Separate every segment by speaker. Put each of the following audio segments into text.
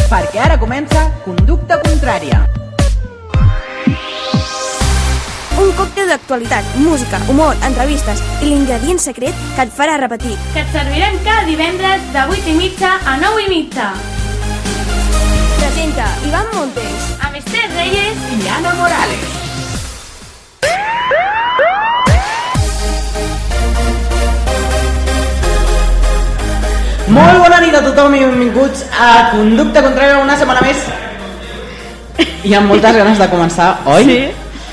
Speaker 1: perquè ara comença Conducta Contrària.
Speaker 2: Un còctel d'actualitat, música, humor, entrevistes i l'ingredient secret que et farà repetir.
Speaker 3: Que et servirem cada divendres de 8:30 a 9:30.
Speaker 2: Presenta Iván Montes,
Speaker 3: Amb Esther Reyes
Speaker 1: I Ana Morales. Molt bona nit a tothom i benvinguts a Conducta Contrària una setmana més. Hi ha moltes ganes de començar, oi?
Speaker 3: Sí.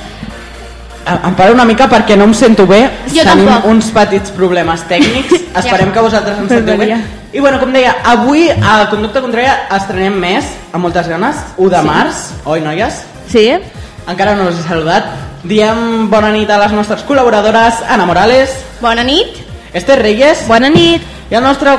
Speaker 1: Em paro una mica perquè no em sento bé.
Speaker 3: Jo
Speaker 1: Tenim
Speaker 3: tampoc.
Speaker 1: uns petits problemes tècnics. Esperem que vosaltres ens sentiu bé. I bueno, com deia, avui a Conducta Contrària estrenem més, amb moltes ganes, 1 de març, oi noies?
Speaker 3: Sí.
Speaker 1: Encara no us he saludat. Diem bona nit a les nostres col·laboradores, Ana Morales,
Speaker 3: Bona nit.
Speaker 1: Esther Reyes
Speaker 3: Bona nit.
Speaker 1: i el nostre,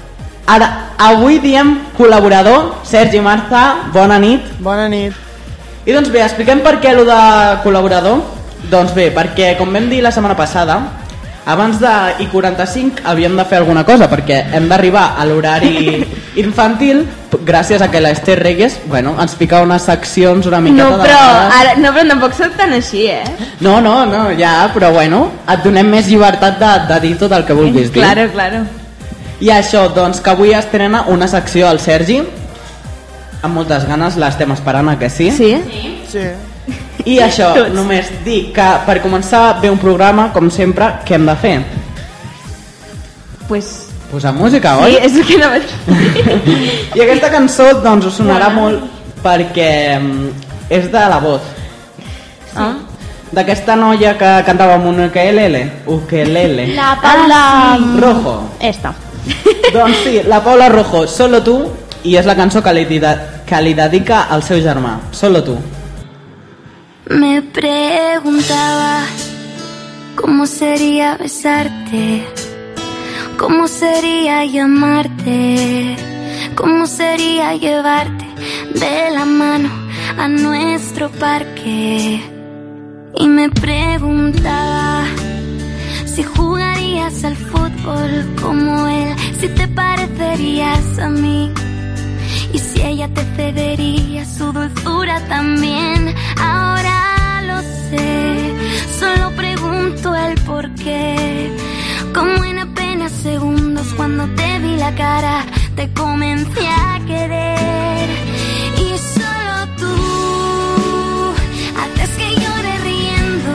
Speaker 1: avui diem col·laborador, Sergi Marza, bona nit.
Speaker 4: Bona nit.
Speaker 1: I doncs bé, expliquem per què allò de col·laborador. Doncs bé, perquè com vam dir la setmana passada, abans de I45 havíem de fer alguna cosa, perquè hem d'arribar a l'horari infantil gràcies a que l'Esther Reyes, bueno, ens fica unes seccions una miqueta
Speaker 3: No, però tampoc soc tan així,
Speaker 1: No, ja, però bueno, et donem més llibertat de dir tot el que vulguis dir.
Speaker 3: Claro.
Speaker 1: I això, doncs, que avui estrena una secció al Sergi, amb moltes ganes, l'estem esperant, que sí?
Speaker 3: Sí.
Speaker 4: Sí.
Speaker 1: I això,
Speaker 3: Tots.
Speaker 1: només dir que per començar bé un programa, com sempre, què hem de fer?
Speaker 3: Pues...
Speaker 1: Posar música,
Speaker 3: Sí,
Speaker 1: oi?
Speaker 3: és el que no vaig dir.
Speaker 1: I aquesta cançó, doncs, us sonarà molt perquè és de La Voz.
Speaker 3: Ah.
Speaker 1: D'aquesta noia que cantava amb un ukelele.
Speaker 3: La Paula...
Speaker 1: Rojo.
Speaker 3: Esta.
Speaker 1: Doncs sí, la Paula Rojo, Solo Tu, i és la cançó que li dedica al seu germà, Solo Tu.
Speaker 5: Me preguntaba cómo sería besarte, cómo sería llamarte, cómo sería llevarte de la mano a nuestro parque. Y me preguntaba si jugarías al fútbol como él, si te parecerías a mí. Y si ella te cedería su dulzura también. Ahora lo sé, solo pregunto el porqué. Como en apenas segundos cuando te vi la cara, te comencé a querer. Y solo tú haces que llore riendo,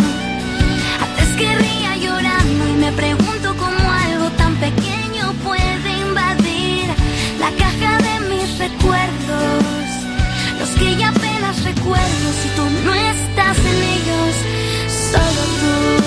Speaker 5: haces que ría llorando. Y me pregunto cómo algo tan pequeño puede invadir la caja de mis recuerdos, los que ya apenas recuerdo. Si tú no estás en ellos, solo tú.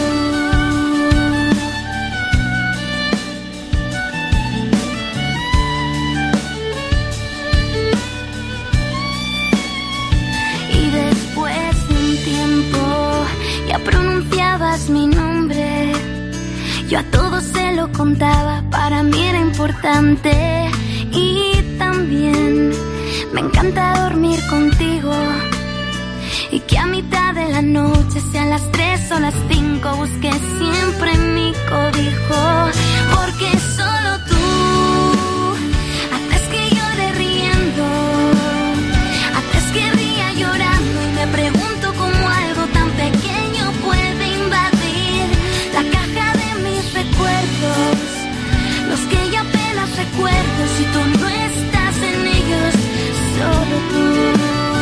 Speaker 5: Y después de un tiempo ya pronunciabas mi nombre. Yo a todos se lo contaba, para mí era importante. Y también me encanta dormir contigo, y que a mitad de la noche, sean las 3 o las 5, busque siempre mi cobijo. Porque solo tú haces que llore riendo, haces que ría llorando. Y me pregunto cómo algo tan pequeño puede invadir la caja de mis recuerdos, los que ya apenas recuerdo. Si tú no estás en ellos, solo tú.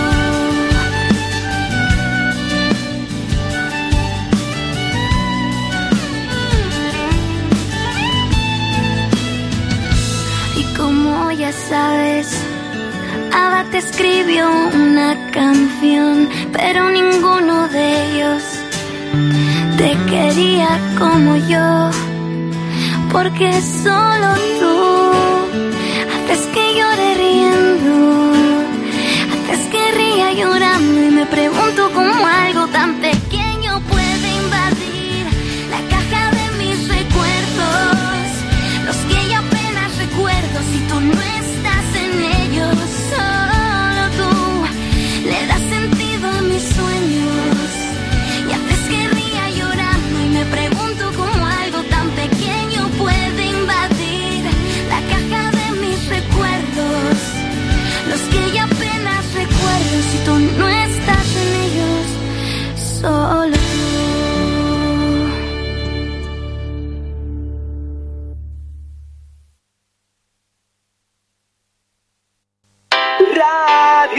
Speaker 5: Y como ya sabes, Ava te escribió una canción, pero ninguno de ellos te quería como yo. Porque solo tú haces que llore riendo, haces que ría llorando. Y me pregunto cómo algo tan pequeño puede invadir la caja de mis recuerdos, los que ya apenas recuerdo. Si tú no estás en ellos, solo tú le das sentido a mis sueños y haces que ría llorando. Y me pregunto cómo algo tan pequeño puede invadir la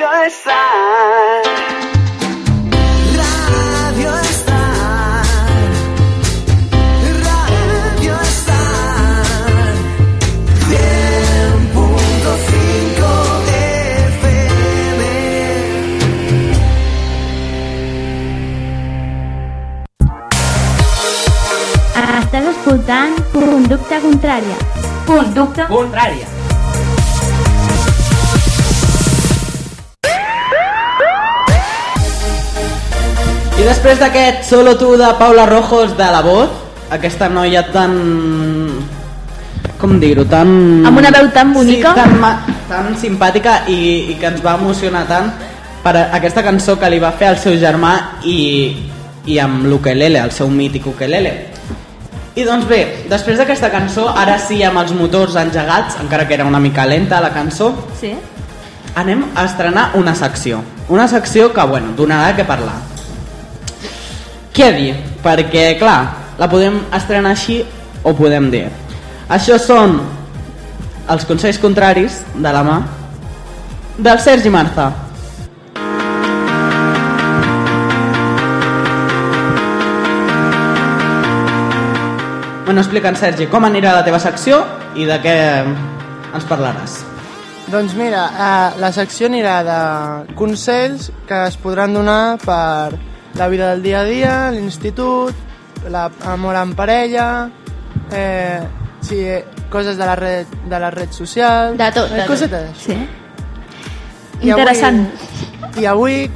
Speaker 4: Radio Star. Radio Star. Radio Star. 100.5 FM.
Speaker 3: Estàs escoltant Conducta Contrària. Conducta
Speaker 1: Contrària. I després d'aquest Solo tu de Paula Rojos de La Voz, aquesta noia tan... com dir-ho, tan...
Speaker 2: Amb una veu tan bonica.
Speaker 1: Sí, tan simpàtica i que ens va emocionar tant per aquesta cançó que li va fer al seu germà i amb l'ukelele, el seu mític ukelele. I doncs bé, després d'aquesta cançó, ara sí amb els motors engegats, encara que era una mica lenta la cançó,
Speaker 2: Sí.
Speaker 1: anem a estrenar una secció. Una secció que, bueno, donarà què parlar. Què dir? Perquè, clar, la podem estrenar així o podem dir. Això són els consells contraris de la mà del Sergi Marza. Bueno, explica'ns, Sergi, com anirà la teva secció i de què ens parlaràs.
Speaker 6: Doncs mira, la secció anirà de consells que es podran donar per la vida del dia a dia, l'institut, l'amor en parella, coses de la red social...
Speaker 2: De tot.
Speaker 6: Cosetes.
Speaker 2: Sí. Interessant.
Speaker 6: I avui,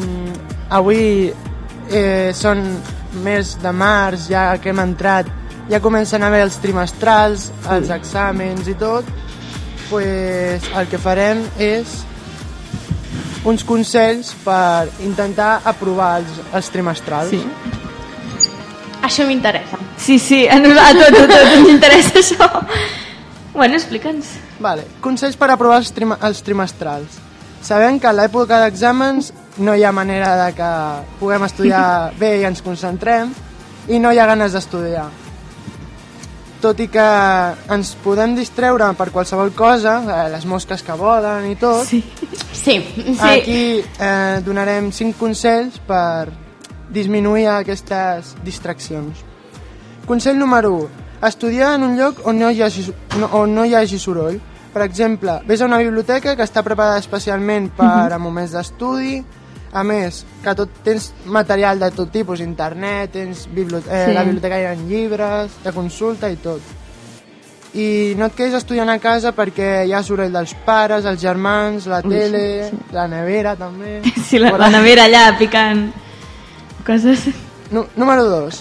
Speaker 6: són mes de març, ja que hem entrat, ja comencen a haver els trimestrals, els exàmens i tot, pues el que farem és uns consells per intentar aprovar els trimestrals.
Speaker 2: Sí.
Speaker 7: Això m'interessa.
Speaker 2: Sí, a tot ens interessa això. Bueno, explica'ns.
Speaker 6: Vale. Consells per aprovar els trimestrals. Sabem que a l'època d'exàmens no hi ha manera de que puguem estudiar bé i ens concentrem i no hi ha ganes d'estudiar. Tot i que ens podem distreure per qualsevol cosa, les mosques que volen i tot,
Speaker 7: Sí.
Speaker 6: aquí donarem 5 consells per disminuir aquestes distraccions. Consell número 1. Estudiar en un lloc on no hi hagi soroll. Per exemple, vés a una biblioteca que està preparada especialment per a moments d'estudi. A més, que tens material de tot tipus, internet, tens la biblioteca hi ha llibres, de consulta i tot. I no et quedis estudiant a casa perquè hi ha soroll dels pares, els germans, la tele, la nevera també.
Speaker 2: Sí, la nevera allà picant coses.
Speaker 6: Número 2.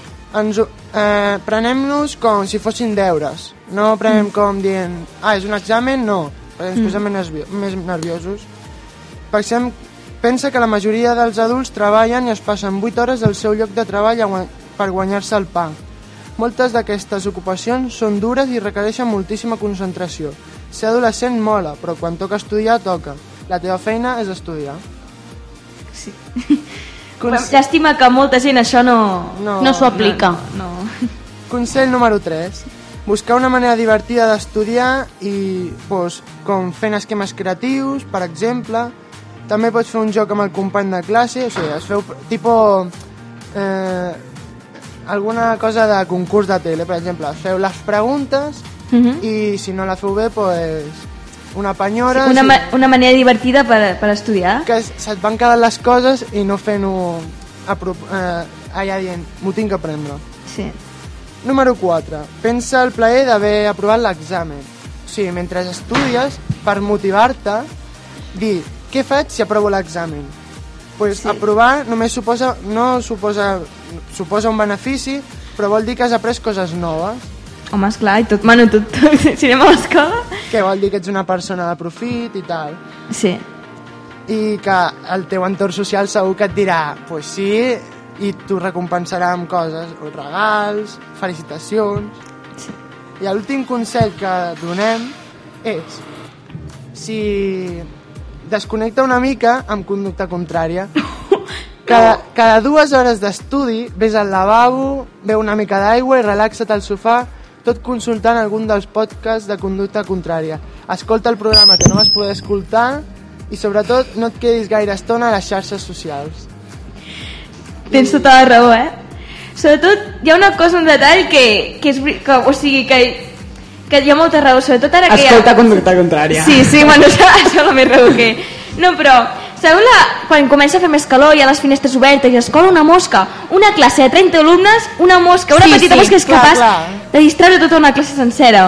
Speaker 6: Prenem-nos com si fossin deures. No prenem com dient, és un examen? No, perquè ens posem més nerviosos. Per exemple, pensa que la majoria dels adults treballen i es passen 8 hores al seu lloc de treball per guanyar-se el pa. Moltes d'aquestes ocupacions són dures i requereixen moltíssima concentració. Ser adolescent mola, però quan toca estudiar, toca. La teva feina és estudiar.
Speaker 2: Sí. Llàstima que molta gent això
Speaker 7: No s'ho aplica.
Speaker 2: No.
Speaker 6: Consell número 3. Buscar una manera divertida d'estudiar i, com fent esquemes creatius, per exemple. També pots fer un joc amb el company de classe, o sigui, es feu alguna cosa de concurs de tele, per exemple, feu les preguntes i si no la feu bé, una penyora...
Speaker 2: Sí, una manera divertida per estudiar.
Speaker 6: Que se't van quedar les coses i no fent-ho allà dient, m'ho tinc que aprendre.
Speaker 2: Sí.
Speaker 6: Número 4. Pensa el plaer d'haver aprovat l'examen. O sigui, mentre estudies, per motivar-te, dir, què faig si aprovo l'examen? Aprovar només suposa un benefici, però vol dir que has après coses noves.
Speaker 2: Home, esclar, i tot, si anem a l'escola...
Speaker 6: Que vol dir que ets una persona de profit i tal.
Speaker 2: Sí.
Speaker 6: I que el teu entorn social segur que et dirà, sí, i t'ho recompensarà amb coses, o regals, felicitacions...
Speaker 2: Sí.
Speaker 6: I l'últim consell que donem és, si desconnecta una mica amb conducta contrària, cada 2 hores d'estudi vés al lavabo, beu una mica d'aigua i relaxa't al sofà, tot consultant algun dels podcasts de conducta contrària. Escolta el programa que no vas poder escoltar i sobretot no et quedis gaire estona a les xarxes socials.
Speaker 8: Tens tota la raó, Sobretot hi ha una cosa, un detall que o sigui, que hi ha molta raó, sobretot ara que
Speaker 1: Escolta conducta contrària.
Speaker 8: Sí, bueno, això és la més raó que... No, però, sabeu quan comença a fer més calor, hi ha les finestres obertes i es cola una mosca, una classe de 30 alumnes, una mosca, una petita mosca és capaç de distreure tota una classe sencera.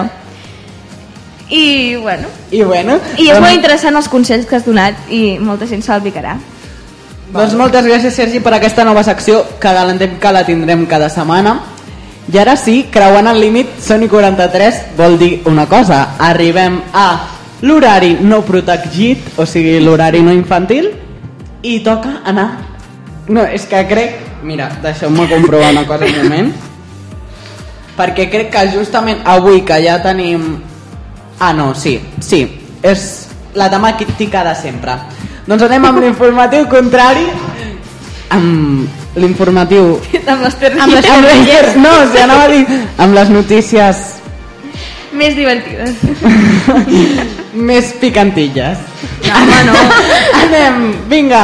Speaker 8: I bueno. I és molt interessant els consells que has donat i molta gent se'l picarà.
Speaker 1: Doncs moltes gràcies, Sergi, per aquesta nova secció que garantim que la tindrem cada setmana. I ara sí, creuant el límit, són i 43, vol dir una cosa, arribem a l'horari no protegit, o sigui l'horari no infantil, i toca anar... No, és que crec... Mira, deixeu-me comprovar una cosa un moment, perquè crec que justament avui que ja tenim... Ah, no, sí, és la temàtica de sempre. Doncs anem amb l'informatiu contrari, amb l'informatiu...
Speaker 8: Amb les terres.
Speaker 1: No, o sigui, anava a dir amb les notícies...
Speaker 8: Més divertides.
Speaker 1: Més picantilles.
Speaker 8: No, home, no.
Speaker 1: Anem, vinga.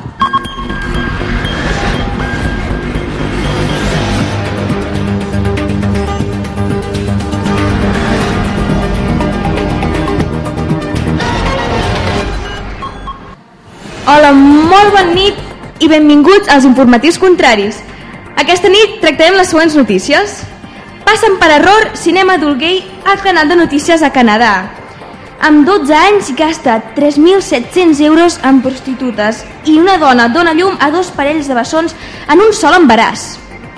Speaker 8: Hola, molt bona nit i benvinguts als informatius contraris. Aquesta nit tractarem les següents notícies. Passen per error cinema adult gay al canal de notícies a Canadà. Amb 12 anys gasta 3.700 euros en prostitutes i una dona dona llum a 2 parells de bessons en un sol embaràs.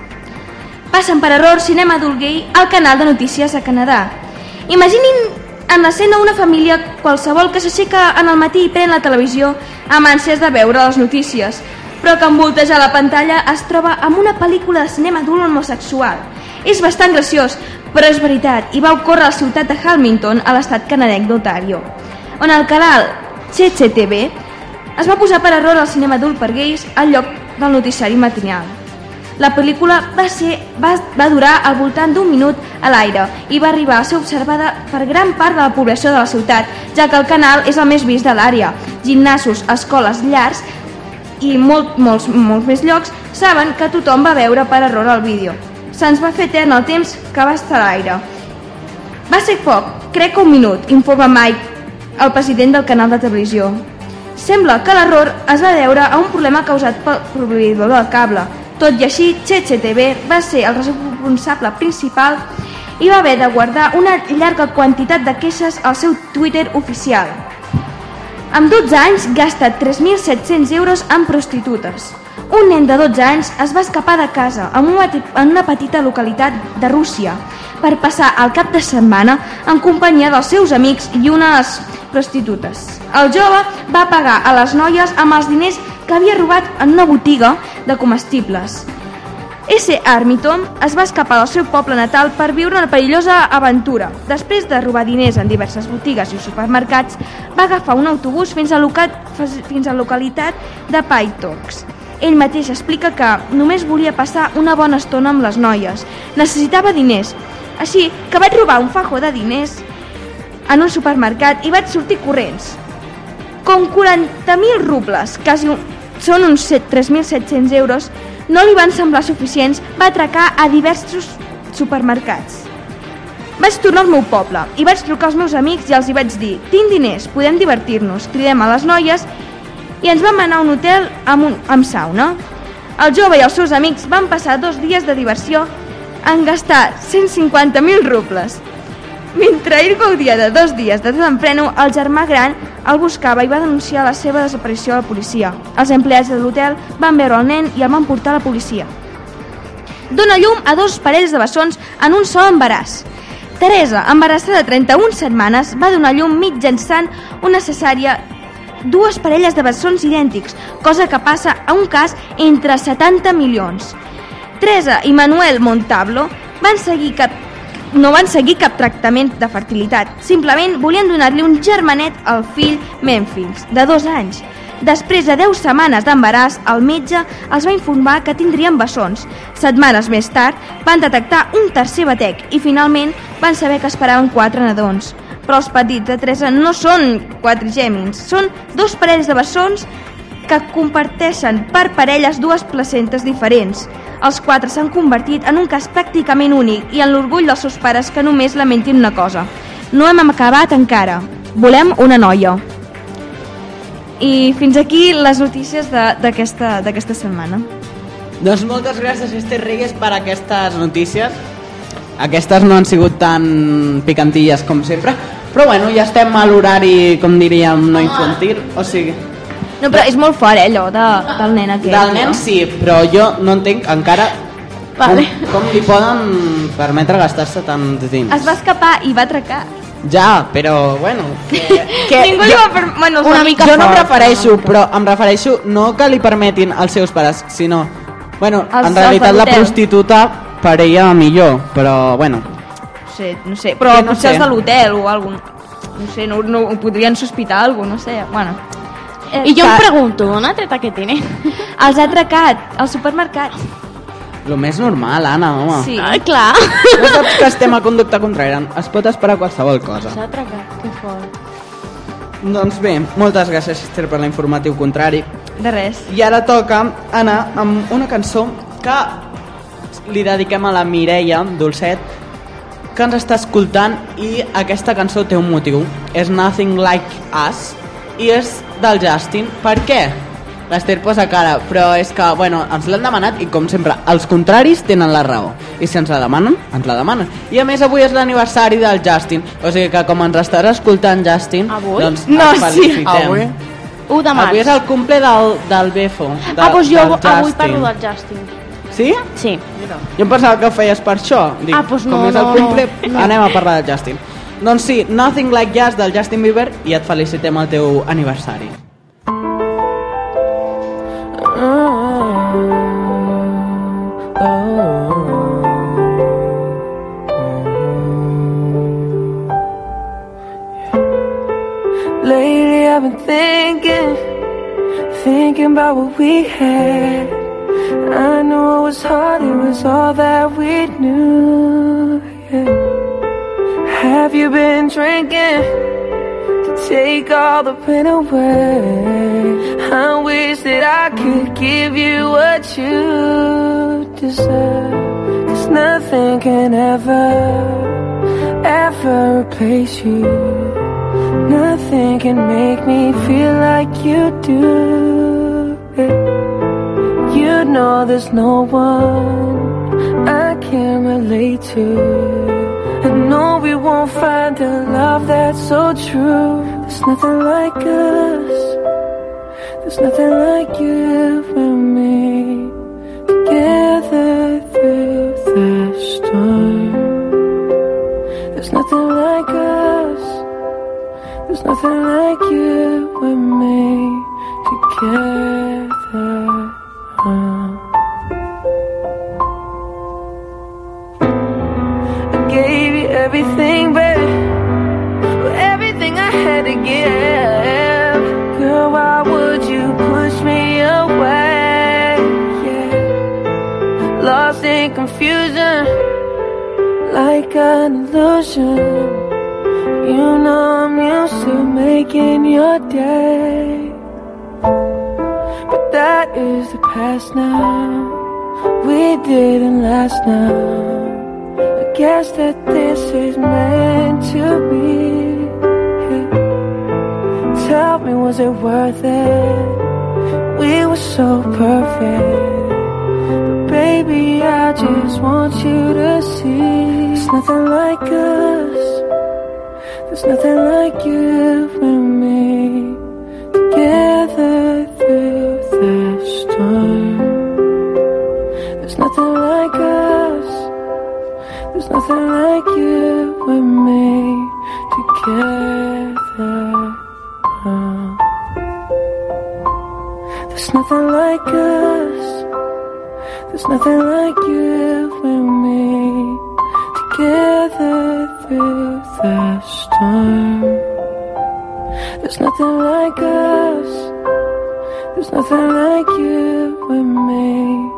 Speaker 8: Passen per error cinema adult gay al canal de notícies a Canadà. Imaginin en l'escena una família qualsevol que s'aixeca en el matí i pren la televisió amb ànsies de veure les notícies, però que en voltejar la pantalla es troba amb una pel·lícula de cinema adult homosexual. És bastant graciós, però és veritat, i va ocórrer a la ciutat de Hamilton, a l'estat canadenc d'Ontario, on el canal CCTV es va posar per error al cinema adult per gais al lloc del noticiari matinal. La pel·lícula va durar al voltant d'un minut a l'aire i va arribar a ser observada per gran part de la població de la ciutat, ja que el canal és el més vist de l'àrea. Gimnasos, escoles, llars i molts més llocs saben que tothom va veure per error el vídeo. Se'ns va fer etern el temps que va estar a l'aire. Va ser poc, crec que un minut, informa Mike, el president del canal de televisió. Sembla que l'error es va deure a un problema causat pel proveïdor del cable. Tot i així, CCTV va ser el responsable principal i va haver de guardar una llarga quantitat de queixes al seu Twitter oficial. Amb 12 anys gasta 3.700 euros en prostitutes. Un nen de 12 anys es va escapar de casa en una petita localitat de Rússia per passar el cap de setmana en companyia dels seus amics i unes prostitutes. El jove va pagar a les noies amb els diners que havia robat en una botiga de comestibles. S. Armiton es va escapar del seu poble natal per viure una perillosa aventura. Després de robar diners en diverses botigues i supermercats, va agafar un autobús fins a la localitat de Paytox. Ell mateix explica que només volia passar una bona estona amb les noies. Necessitava diners, així que vaig robar un fajo de diners en un supermercat i vaig sortir corrents. Com 40.000 rubles, quasi són uns 3.700 euros, no li van semblar suficients, va atracar a diversos supermercats. Vaig tornar al meu poble i vaig trucar als meus amics i els hi vaig dir: tinc diners, podem divertir-nos, cridem a les noies i ens vam anar a un hotel amb sauna. El jove i els seus amics van passar 2 dies de diversió en gastar 150.000 rubles. Mentre ell gaudia de 2 dies de desenfreno, el germà gran el buscava i va denunciar la seva desaparició a la policia. Els empleats de l'hotel van veure el nen i el van portar a la policia. Dona llum a 2 parells de bessons en un sol embaràs. Teresa, embarassada de 31 setmanes, va donar llum mitjançant una cesària 2 parelles de bessons idèntics, cosa que passa a un cas entre 70 milions. Teresa i Manuel Montalvo no van seguir cap tractament de fertilitat, simplement volien donar-li un germanet al fill Memphis, de 2 anys. Després de 10 setmanes d'embaràs, el metge els va informar que tindrien bessons. Setmanes més tard van detectar un tercer batec i finalment van saber que esperaven 4 nadons. però els petits de 3 anys no són quadrigèmins, són 2 parells de bessons que comparteixen per parelles 2 placentes diferents. Els 4 s'han convertit en un cas pràcticament únic i en l'orgull dels seus pares que només lamentin una cosa. No hem acabat encara. Volem una noia. I fins aquí les notícies d'aquesta setmana.
Speaker 1: Doncs moltes gràcies, Esther Reyes, per aquestes notícies. Aquestes no han sigut tan picantilles com sempre, però bueno, ja estem a l'horari, com diríem, no infantil, o sigui...
Speaker 8: No, però és molt fort, allò, del nen aquest.
Speaker 1: Del nen sí, però jo no entenc encara com li poden permetre gastar-se tant de dins.
Speaker 8: Es va escapar i va atracar.
Speaker 1: Ja, però bueno...
Speaker 8: Ningú li va permetre...
Speaker 1: Una mica jo no em refereixo, però em refereixo no que li permetin als seus pares, sinó... Bueno, en realitat la prostituta per ella millor, però bueno...
Speaker 8: No sé, però potser els de l'hotel o alguna cosa. No sé, no podrien sospitar alguna cosa, no sé, bueno...
Speaker 7: I jo em pregunto, on ha tret aquest diner?
Speaker 8: Els ha atracat al supermercat.
Speaker 1: Lo més normal, Anna, home.
Speaker 8: Sí.
Speaker 7: Clar.
Speaker 1: No saps que estem a conducta contrària, es pot esperar qualsevol cosa.
Speaker 7: S'ha atracat, que fort.
Speaker 1: Doncs bé, moltes gràcies, Esther, per l'informatiu contrari.
Speaker 8: De res.
Speaker 1: I ara toca anar amb una cançó que li dediquem a la Mireia Dolcet, que ens està escoltant, i aquesta cançó té un motiu. És Nothing Like Us i és del Justin. Per què? L'Esther posa cara, però és que, bueno, ens l'han demanat i, com sempre, els contraris tenen la raó. I si ens la demanen, ens la demanen. I a més, avui és l'aniversari del Justin. O sigui que, com ens estaràs escoltant, Justin,
Speaker 7: avui?
Speaker 1: doncs
Speaker 7: No,
Speaker 1: et felicitem.
Speaker 6: Avui?
Speaker 7: 1 de març.
Speaker 1: Avui és el cumple del Befo.
Speaker 7: Doncs jo avui parlo del Justin.
Speaker 1: Sí?
Speaker 7: Sí.
Speaker 1: Jo em pensava que ho feies per això. Dic,
Speaker 7: Doncs no,
Speaker 1: com és el
Speaker 7: no,
Speaker 1: cumple,
Speaker 7: no.
Speaker 1: anem a parlar del Justin. Doncs sí, Nothing Like Us del Justin Bieber, i et felicitem el teu aniversari.
Speaker 4: Lately I've been thinking about what we had. I know it was hard, it was all that we knew, yeah. Have you been drinking to take all the pain away? I wish that I could give you what you deserve, 'cause nothing can ever replace you. Nothing can make me feel like you do. You know there's no one I can relate to. I know we won't find a love that's so true. There's nothing like us. There's nothing like you and me, together through the storm. There's nothing like us. There's nothing like you and me, together. Gave you everything, baby, everything I had to give. Girl, why would you push me away? Yeah. Lost in confusion, like an illusion. You know I'm used to making your day, but that is the past now. We didn't last now. Guess that this is meant to be. Yeah. Tell me, was it worth it? We were so perfect, but baby, I just want you to see there's nothing like us. There's nothing like you and me, together through the storm. There's nothing like us. There's nothing like you and me, together. There's nothing like us. There's nothing like you and me, together through the storm. There's nothing like us. There's nothing like you and me,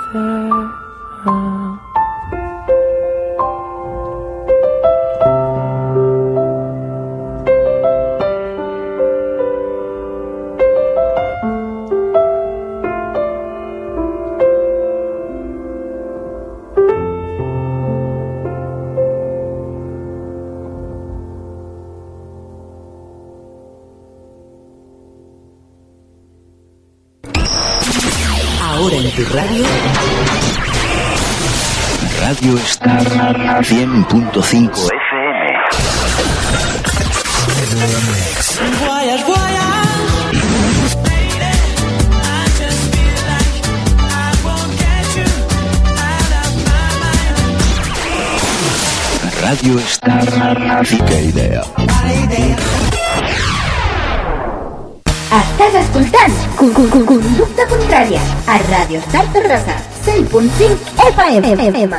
Speaker 4: together.
Speaker 9: Ahora en tu radio, Radio Star 100.5 FM.
Speaker 10: Guayas, guayas.
Speaker 9: Radio Star. Qué idea.
Speaker 11: Estàs escoltant Conducta Contrària a Radio Star Terrassa 100.5 FM.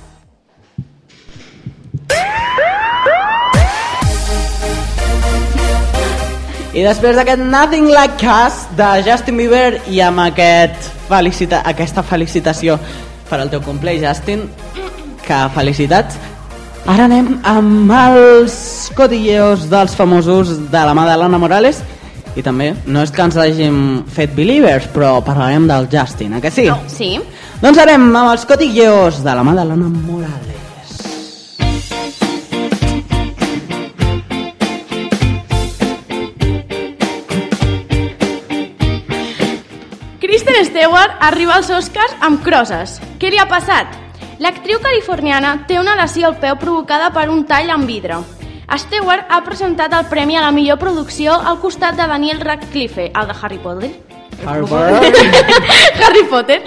Speaker 1: I després d'aquest Nothing Like Us de Justin Bieber i amb aquesta felicitació per al teu cumple, Justin, que felicitats. Ara anem amb els cotilleos dels famosos de la mà de l'Anna Morales. I també, no és que ens hàgim fet believers, però parlarem del Justin, que sí?
Speaker 7: No, sí.
Speaker 1: Doncs anem amb els cotilleos de la mà de l'Anna Morales.
Speaker 7: Kristen Stewart arriba als Oscars amb crosses. Què li ha passat? L'actriu californiana té una lesió al peu provocada per un tall amb vidre. Stewart ha presentat el premi a la millor producció al costat de Daniel Radcliffe, el de Harry Potter. Harry Potter.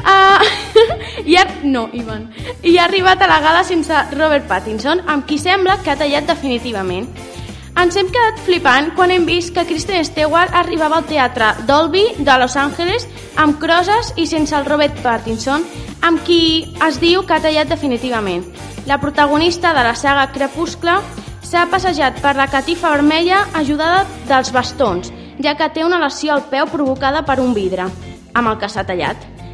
Speaker 7: I ha arribat a la gala sense Robert Pattinson, amb qui sembla que ha tallat definitivament. Ens hem quedat flipant quan hem vist que Kristen Stewart arribava al teatre Dolby de Los Angeles amb crosses i sense el Robert Pattinson, amb qui es diu que ha tallat definitivament. La protagonista de la saga Crepuscle s'ha passejat per la catifa vermella ajudada dels bastons, ja que té una lesió al peu provocada per un vidre, amb el que s'ha tallat.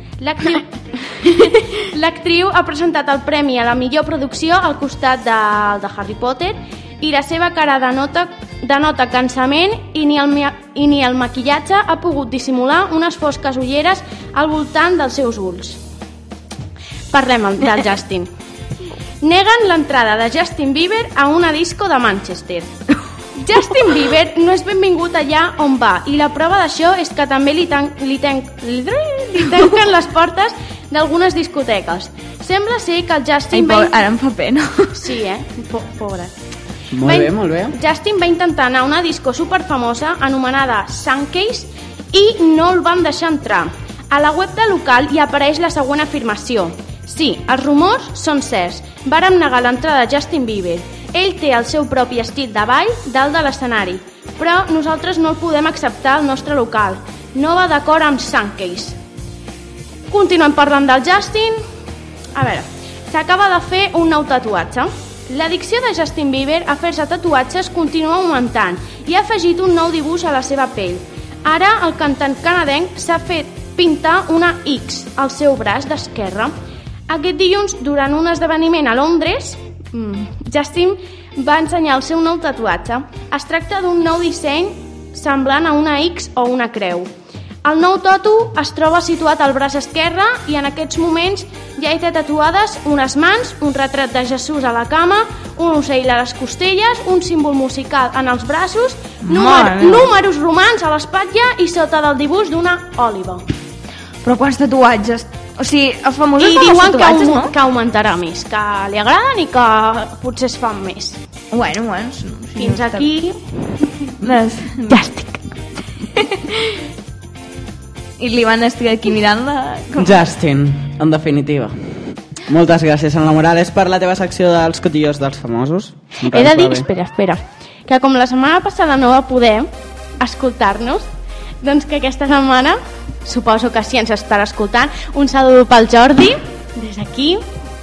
Speaker 7: L'actriu ha presentat el premi a la millor producció al costat de Harry Potter i la seva cara denota cansament i ni el maquillatge ha pogut dissimular unes fosques ulleres al voltant dels seus ulls. Parlem del Justin. Neguen l'entrada de Justin Bieber a una disco de Manchester. Justin Bieber no és benvingut allà on va i la prova d'això és que també li tanquen les portes d'algunes discoteques. Sembla ser que el Justin...
Speaker 8: Ara em fa pena.
Speaker 7: Sí, pobre.
Speaker 1: Molt bé.
Speaker 7: Justin va intentar anar a una disco superfamosa anomenada Suncase i no el van deixar entrar. A la web del local hi apareix la següent afirmació. Sí, els rumors són certs. Vàrem negar l'entrada de Justin Bieber. Ell té el seu propi estil de ball dalt de l'escenari, però nosaltres no el podem acceptar al nostre local. No va d'acord amb Suncase. Continuem parlant del Justin. A veure, s'acaba de fer un nou tatuatge. L'addicció de Justin Bieber a fer-se tatuatges continua augmentant i ha afegit un nou dibuix a la seva pell. Ara el cantant canadenc s'ha fet pintar una X al seu braç d'esquerra. Aquest dilluns, durant un esdeveniment a Londres, Justin va ensenyar el seu nou tatuatge. Es tracta d'un nou disseny semblant a una X o una creu. El nou tatu es troba situat al braç esquerre i en aquests moments ja hi té tatuades unes mans, un retrat de Jesús a la cama, un ocell a les costelles, un símbol musical en els braços, números romans a l'espatlla i sota del dibuix d'una òliba.
Speaker 8: Però quants tatuatges? O sigui, els famosos
Speaker 7: i
Speaker 8: fan
Speaker 7: diuen
Speaker 8: els tatuatges, no?
Speaker 7: que augmentarà més, que li agraden i que potser es fan més.
Speaker 8: Bueno.
Speaker 7: Fins aquí...
Speaker 8: Ja estic. I li van estar aquí mirant-la...
Speaker 1: Justin, en definitiva. Moltes gràcies, Anna Morales, per la teva secció dels cotillos dels famosos.
Speaker 7: He de dir, espera, que com la setmana passada no va poder escoltar-nos, doncs que aquesta setmana, suposo que sí ens estarà escoltant, un saludo pel Jordi, des d'aquí.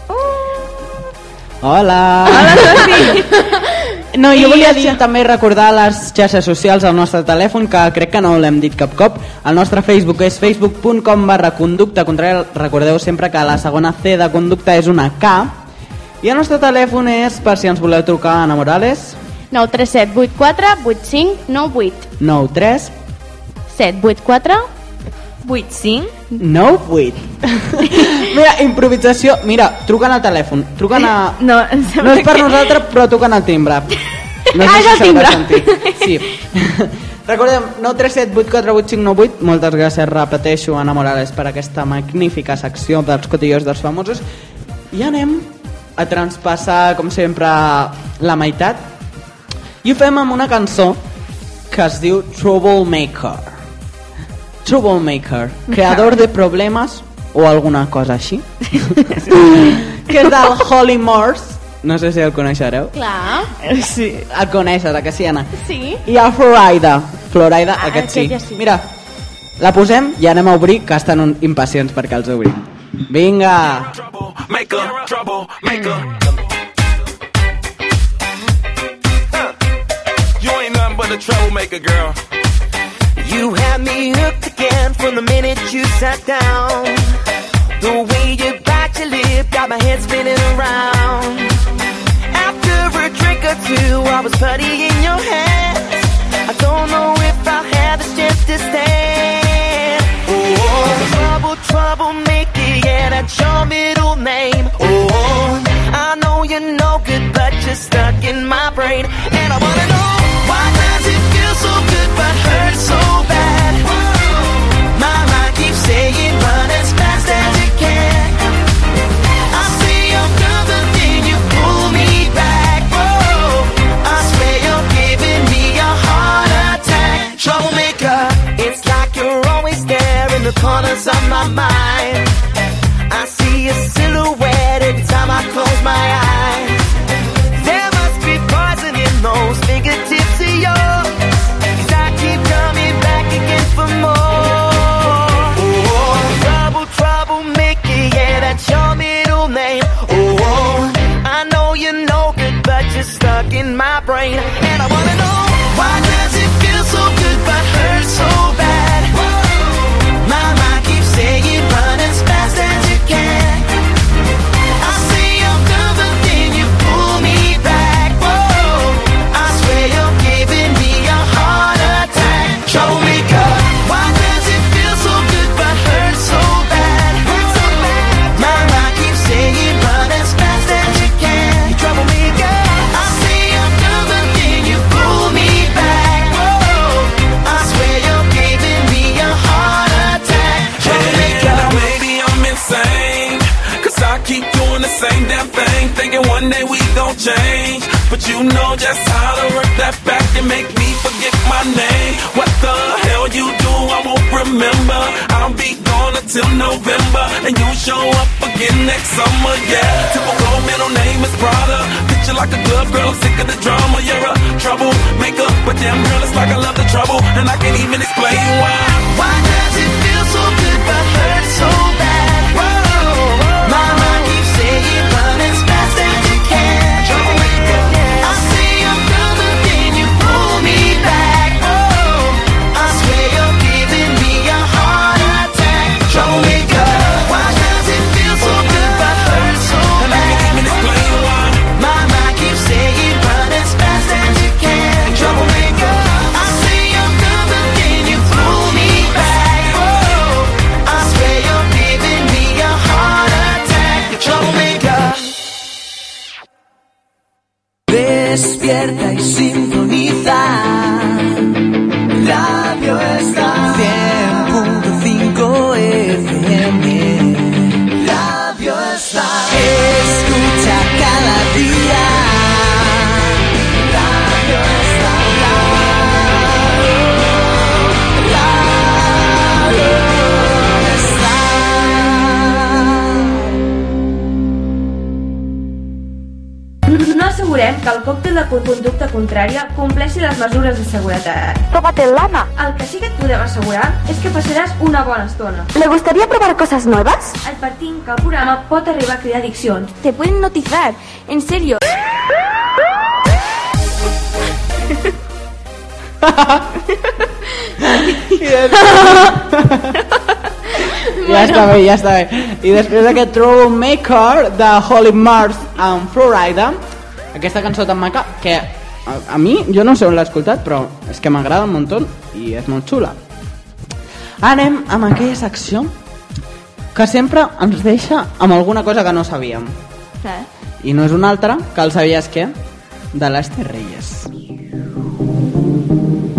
Speaker 1: Hola, Jordi! No, jo volia dir també recordar les xarxes socials al nostre telèfon, que crec que no l'hem dit cap cop. El nostre Facebook és facebook.com/conducta contrària. Recordeu sempre que la segona C de conducta és una K. I el nostre telèfon és, per si ens voleu trucar, Anna Morales,
Speaker 7: 937 84 8598.
Speaker 1: 93
Speaker 7: 784
Speaker 8: 85
Speaker 1: 98. Mira, improvisació. Mira, truquen al telèfon. Truquen a...
Speaker 8: No
Speaker 1: és per nosaltres, però truquen al timbre. No sé
Speaker 7: és el timbre.
Speaker 1: Sí. Recordem, 937848598. Moltes gràcies, repeteixo, Anna Morales, per aquesta magnífica secció dels cotillons dels famosos. I anem a traspassar, com sempre, la meitat. I ho fem amb una cançó que es diu Troublemaker. Troublemaker, creador de problemes o alguna cosa així. Que és del Holy Morse. No sé si el coneixereu.
Speaker 7: Clar.
Speaker 1: Sí, el coneixes, que sí, Anna?
Speaker 7: Sí.
Speaker 1: I a Florida. Florida, aquest sí.
Speaker 7: Ja sí.
Speaker 1: Mira, la posem i anem a obrir, que estan impacients perquè els obrim. Vinga!
Speaker 10: Troublemaker. You ain't nothing but a troublemaker, girl.
Speaker 12: You had me hooked again from the minute you sat down. The way you bite your lip got my head spinning around. After a drink or two, I was putty in your hands. I don't know if I'll have the strength to stand. Oh, troublemaker, yeah, that's your middle name. Oh, I know you're no good, but you're stuck in my brain. And I wanna know, why does it feel so good but hurt so bad? My mind keeps saying run as fast as you can. I say I'm done, but then you pull me back. Whoa, I swear you're giving me a heart attack. Troublemaker, it's like you're always there in the corners of my mind. I see a silhouette every time I close my eyes. There must be poison in those fingertips of yours, 'cause I keep coming back again for more. Oh, troublemaker, yeah, that's your middle name. Oh, I know you're no good, but you're stuck in my brain. And I wanna know, why does it feel so good but hurt so bad? My mind keeps saying run as fast as you can. I say I'm done, but then you pull me back. Whoa, I swear you're giving me a heart attack. Troublemaker, why does it feel so good but hurt so bad? My mind keeps saying run as fast as you can. You troublemaker, I say I'm done, but then you pull me back. Whoa, I swear you're giving me a heart attack. Troublemaker.
Speaker 10: Now maybe I'm insane, 'cause I keep doing the same damn thing, thinking one day we gon' change. But you know just how to work that back and make me forget my name. What the hell you do, I won't remember. I'll be gone until November, and you show up again next summer, yeah. Typical middle name is Prada. Picture like a glove, girl, I'm sick of the drama. You're a troublemaker, but damn girl, it's like I love the trouble, and I can't even explain why.
Speaker 12: Why does it feel so good but hurt so bad? Whoa, my mind keeps saying run as fast as you can. I say I'm done, but then you pull me back. Whoa, I swear you're giving me a heart attack. Troublemaker, why does it feel so good but hurt so bad? And I can't even explain why. My mind keeps saying run as fast as you can. Troublemaker, I say I'm done, but then you pull me back. Whoa, I swear you're giving me a heart attack. Troublemaker.
Speaker 13: Despierta y sintoniza Radio Star 100.5 FM. Radio Star, escucha cada día Radio Star, Radio Star.
Speaker 8: No assegurem que el còctel de conducta contrària compleixi les mesures de seguretat.
Speaker 2: Tómate lana.
Speaker 8: El que sí que et podem assegurar és que passaràs una bona estona.
Speaker 2: ¿Le gustaría probar cosas nuevas?
Speaker 8: Advertim que el programa pot arribar a crear addiccions.
Speaker 2: Te pueden hipnotizar, en serio.
Speaker 1: Ja està bé, ja està bé. I després d'aquest Troublemaker de Holy Mars amb Florida, aquesta cançó tan maca que a mi, jo no sé on l'he escoltat, però és que m'agrada un muntó i és molt xula. Anem amb aquella secció que sempre ens deixa amb alguna cosa que no sabíem. I no és una altra que el sabies què? De l'Ester Reyes.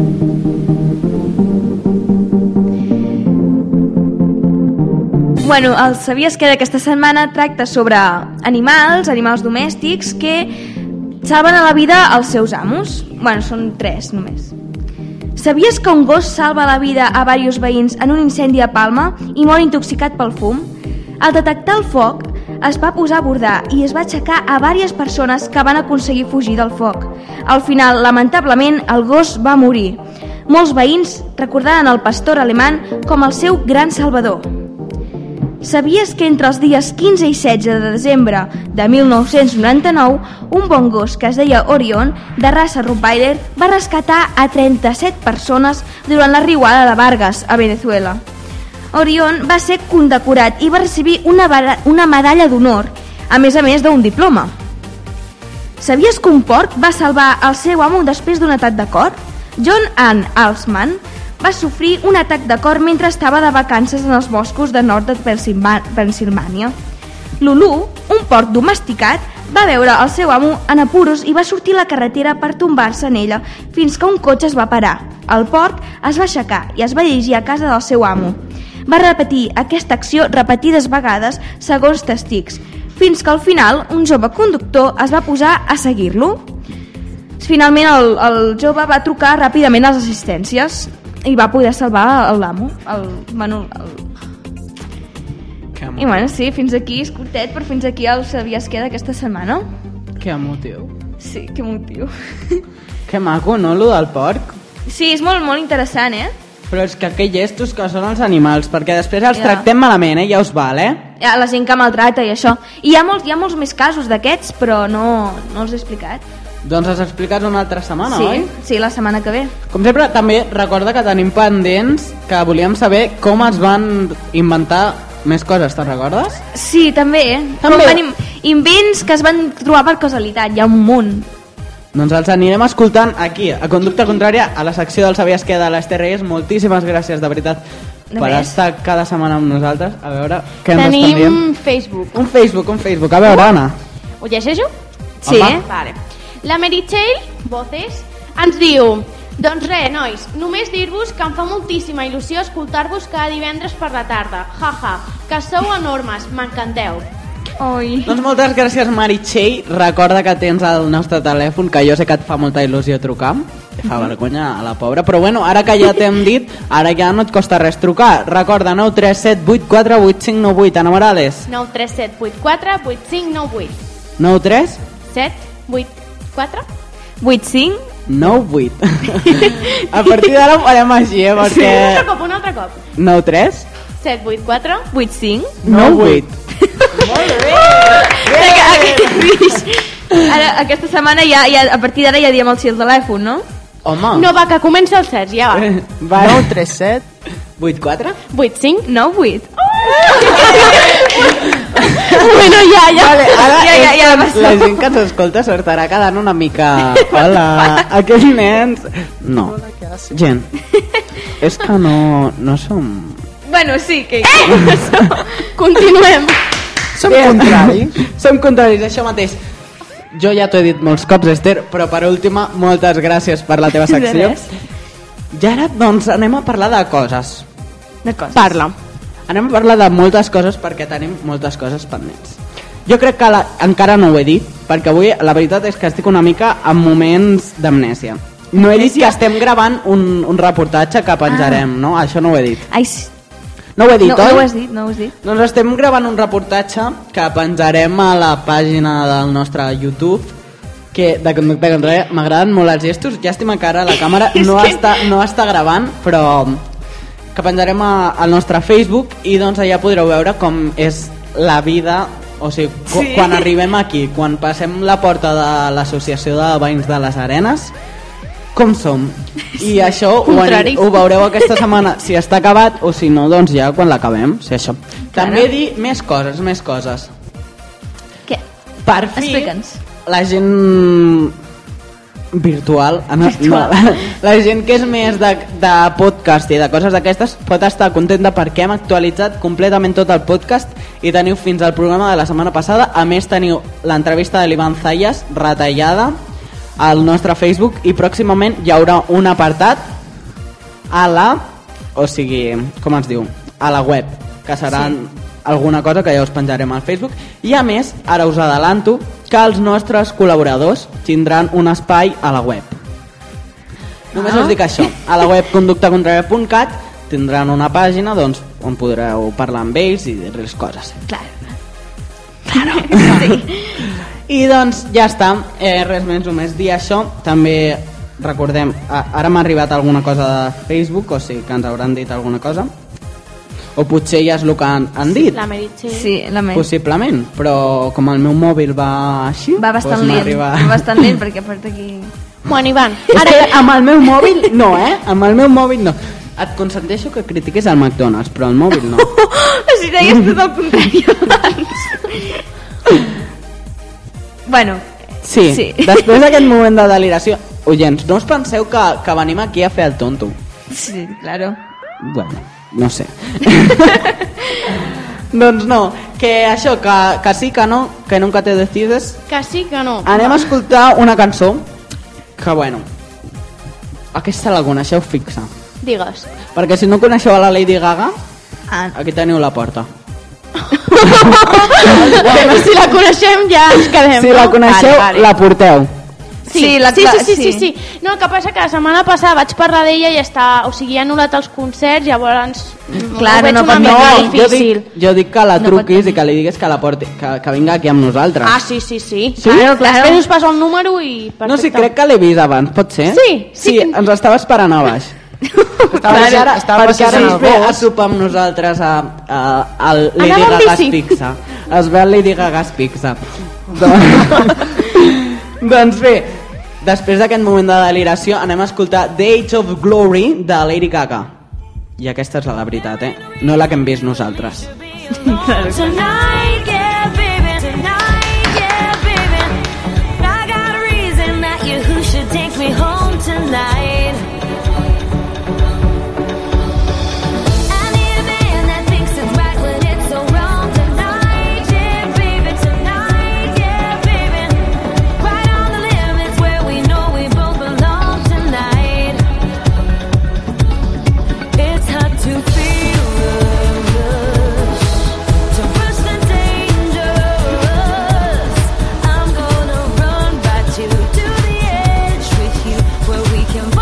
Speaker 8: Bueno, el Sabies que d'aquesta setmana tracta sobre animals domèstics que salven a la vida als seus amos. Bueno, són 3 només. Sabies que un gos salva la vida a diversos veïns en un incendi a Palma i mor intoxicat pel fum? Al detectar el foc, es va posar a bordar i es va aixecar a diverses persones que van aconseguir fugir del foc. Al final, lamentablement, el gos va morir. Molts veïns recordaren el pastor alemany com el seu gran salvador. Sabies que entre els dies 15 i 16 de desembre de 1999, un bon gos que es deia Orion, de raça Rottweiler, va rescatar a 37 persones durant la riuada de Vargas, a Venezuela. Orion va ser condecorat i va recibir una medalla d'honor, a més d'un diploma. Sabies que un porc va salvar el seu amo després d'un atac de cor? John Ann Alsman va sofrir un atac de cor mentre estava de vacances en els boscos de nord de Pennsilvània. Lulu, un porc domesticat, va veure el seu amo en apuros i va sortir a la carretera per tombar-se en ella fins que un cotxe es va parar. El porc es va aixecar i es va dirigir a casa del seu amo. Va repetir aquesta acció repetides vegades segons testics, fins que al final un jove conductor es va posar a seguir-lo. Finalment el jove va trucar ràpidament a les assistències i va poder salvar l'amo. I bueno, sí, fins aquí és curtet, però fins aquí el Sabies que d'aquesta setmana.
Speaker 1: Que emotiu.
Speaker 8: Sí, que emotiu.
Speaker 1: Que maco, no, lo del porc?
Speaker 8: Sí, és molt, molt interessant,
Speaker 1: Però és que llestos que són els animals, perquè després els tractem malament, ja us val,
Speaker 8: Ja, la gent que maltrata i això. I hi ha molts més casos d'aquests, però no els he explicat.
Speaker 1: Doncs els expliques una altra setmana,
Speaker 8: sí,
Speaker 1: oi?
Speaker 8: Sí, la setmana que ve.
Speaker 1: Com sempre, també recorda que tenim pendents que volíem saber com es van inventar més coses, te'n recordes?
Speaker 8: Sí, també, Com invents que es van trobar per casualitat, hi ha un munt.
Speaker 1: Doncs els anirem escoltant aquí, a Conducta Contrària, a la secció del Sabies que de l'Ester Reyes. Moltíssimes gràcies, de veritat, per estar cada setmana amb nosaltres. A veure què ens estan dient.
Speaker 7: Tenim Facebook.
Speaker 1: Un Facebook. A veure, Anna.
Speaker 7: Ho llegeixo?
Speaker 8: Sí.
Speaker 7: Vale. La Meritxell Voces ens diu: doncs res, nois, només dir-vos que em fa moltíssima il·lusió escoltar-vos cada divendres per la tarda. Jaja, que sou enormes, m'encanteu.
Speaker 8: Oi.
Speaker 1: Doncs moltes gràcies, Meritxell. Recorda que tens el nostre telèfon, que jo sé que et fa molta il·lusió trucar. Te fa vergonya a la pobra, però bueno, ara que ja t'hem dit, ara ja no et costa res trucar. Recorda, 937 84 8598, Ana Morales.
Speaker 7: 937 84 8598.
Speaker 1: 93
Speaker 7: 7 8 4
Speaker 8: 85
Speaker 1: 98. A partir d'ara ho farem així, perquè...
Speaker 7: Un altre cop.
Speaker 1: 93
Speaker 7: 784
Speaker 8: 85
Speaker 1: 98.
Speaker 8: Molt bé! Ara, aquesta setmana ja, a partir d'ara ja diem el telèfon, no?
Speaker 1: Home.
Speaker 7: No, va, que comença el Sergi, ja va.
Speaker 6: 937
Speaker 1: 84
Speaker 7: 85
Speaker 8: 98.
Speaker 7: Bueno, ja.
Speaker 1: Vale, ara
Speaker 8: ja
Speaker 1: la gent que ens escolta s'estarà quedant una mica... Hola, aquests nens... No, gent, és que no som...
Speaker 8: Bueno, sí, que...
Speaker 7: Continuem.
Speaker 6: Som contraris.
Speaker 1: Som contraris, això mateix. Jo ja t'ho he dit molts cops, Esther, però per última, moltes gràcies per la teva secció. I ara, doncs, anem a parlar de coses.
Speaker 8: De coses.
Speaker 7: Parla.
Speaker 1: Anem a parlar de moltes coses perquè tenim moltes coses pendents. Jo crec que encara no ho he dit, perquè avui la veritat és que estic una mica en moments d'amnèsia. No he dit que estem gravant un reportatge que penjarem, no? Això no ho he dit.
Speaker 8: Ai, sí.
Speaker 1: No ho he dit, oi?
Speaker 8: No ho has dit.
Speaker 1: Doncs estem gravant un reportatge que penjarem a la pàgina del nostre YouTube, que de Conducta Contrària m'agraden molt els gestos. Llàstima que ara la càmera no està gravant, però que penjarem al nostre Facebook i doncs allà podreu veure com és la vida, o sigui, quan arribem aquí, quan passem la porta de l'Associació de Veïns de les Arenes, com som. I això ho veureu aquesta setmana, si està acabat, o si no, doncs ja quan l'acabem. Sí, això. També dir més coses.
Speaker 8: Què?
Speaker 1: Per fi,
Speaker 8: explica'ns.
Speaker 1: La gent virtual, la gent que és més de podcast i de coses d'aquestes pot estar contenta perquè hem actualitzat completament tot el podcast i teniu fins al programa de la setmana passada. A més teniu l'entrevista de l'Ivan Zayas retallada al nostre Facebook i pròximament hi haurà un apartat a la... O sigui, com es diu? A la web, que seran alguna cosa que ja us penjarem al Facebook. I a més, ara us adelanto que els nostres col·laboradors tindran un espai a la web. Només us dic això. A la web conductacontrària.cat tindran una pàgina doncs, on podreu parlar amb ells i dir-los coses.
Speaker 8: Claro.
Speaker 1: Sí. I doncs ja està, res més, només dir això. També recordem, ara m'ha arribat alguna cosa de Facebook, o sigui que ens hauran dit alguna cosa, o potser ja és el que han dit.
Speaker 7: La Meritxell.
Speaker 8: Sí, la Meritxell.
Speaker 1: Possiblement, però com el meu mòbil va així,
Speaker 8: va bastant
Speaker 1: doncs
Speaker 8: lent, va bastant lent perquè porta aquí...
Speaker 7: Bueno, Ivan,
Speaker 1: és que amb el meu mòbil no, amb el meu mòbil no. Et consenteixo que critiquis el McDonald's, però el mòbil no.
Speaker 8: Si deies tot el contrari abans. Bueno,
Speaker 1: sí. Després d'aquest moment de deliració, oients, no us penseu que venim aquí a fer el tonto.
Speaker 8: Sí, claro.
Speaker 1: Bueno, no sé. Doncs no, que això, que sí, que no, que nunca te decides.
Speaker 7: Que sí, que no.
Speaker 1: Anem a escoltar una cançó que, bueno, aquesta la coneixeu fixa.
Speaker 7: Digues.
Speaker 1: Perquè si no coneixeu a la Lady Gaga, aquí teniu la porta.
Speaker 7: Bueno, si la coneixem ja ens quedem.
Speaker 1: Si la coneixeu, la porteu.
Speaker 7: Sí. No, el que passa que la setmana passada vaig parlar d'ella i o sigui, ha anul·lat els concerts, llavors
Speaker 8: clar,
Speaker 7: ho veig una mica difícil.
Speaker 1: Jo dic que la truquis i que li diguis que la porti, que vinga aquí amb nosaltres.
Speaker 7: Ah, sí. Claro. Després us passo el número i... Perfecte.
Speaker 1: No, sí, crec que l'he vist abans, pot ser? Sí, ens estava esperant a baix. Perquè ara es ve a sopar amb nosaltres al Lady Gaga Pixa. Es ve el Lady Gaga Pixa. Doncs bé, després d'aquest moment de deliració anem a escoltar The Age of Glory de Lady Gaga. I aquesta és la veritat, no la que hem vist nosaltres.
Speaker 13: Tonight, yeah, baby. Tonight, yeah, baby. I got a reason that you should take me home tonight. We can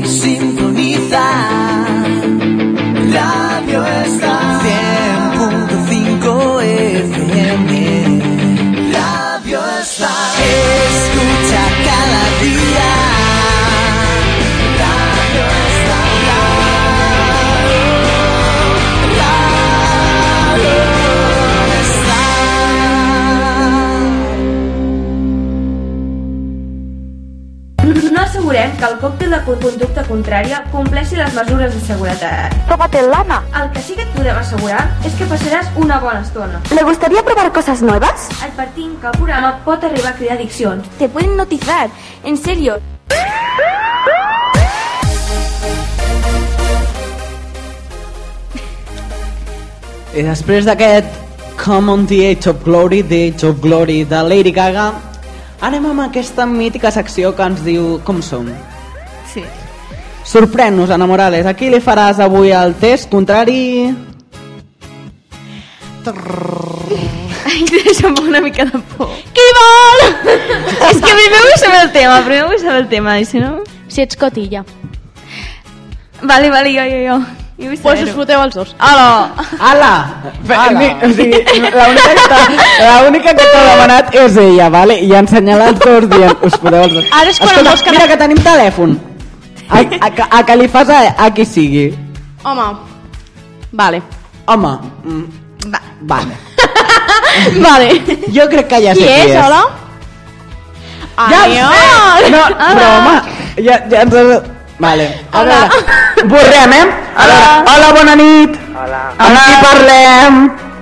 Speaker 12: sintonizar Radio Star 100.5 FM. Radio Star, escucha cada día. Radio Star,
Speaker 8: No assegurem que el còctel de conducta contrària compleixi les mesures de seguretat.
Speaker 11: Tómate lana.
Speaker 8: El que sí que et podem assegurar és que passaràs una bona estona.
Speaker 11: ¿Le gustaría probar cosas nuevas?
Speaker 8: Advertim que el programa pot arribar a crear addiccions.
Speaker 2: Te pueden hipnotizar, en serio.
Speaker 1: I després d'aquest Come on the Age of Glory, The Age of Glory de Lady Gaga, anem amb aquesta mítica secció que ens diu Com som.
Speaker 8: Sí.
Speaker 1: Sorprèn-nos, Ana Morales. A qui li faràs avui el test contrari?
Speaker 8: Ai, això em fa una mica de por. Qui vol? És que primer vull saber el tema, i si no...
Speaker 7: Si ets cotilla.
Speaker 8: Vale, jo.
Speaker 7: Pues us foteu els dos.
Speaker 1: Ala! O sigui, l'única que t'ha demanat és ella, vale? I ha ensenyat els dos dient, us podeu els dos.
Speaker 7: Ara és quan
Speaker 1: escolta,
Speaker 7: vols que...
Speaker 1: mira que tenim telèfon. A que li fas a qui sigui.
Speaker 7: Home. Vale.
Speaker 1: Home. Vale.
Speaker 7: Vale.
Speaker 1: Jo crec que ja sé
Speaker 7: qui és.
Speaker 1: Qui és,
Speaker 7: hola?
Speaker 1: Ja, no, però home, ja ens... Vale.
Speaker 7: Hola.
Speaker 1: Borrem, Hola, bona nit.
Speaker 14: Hola.
Speaker 1: Amb qui parlem?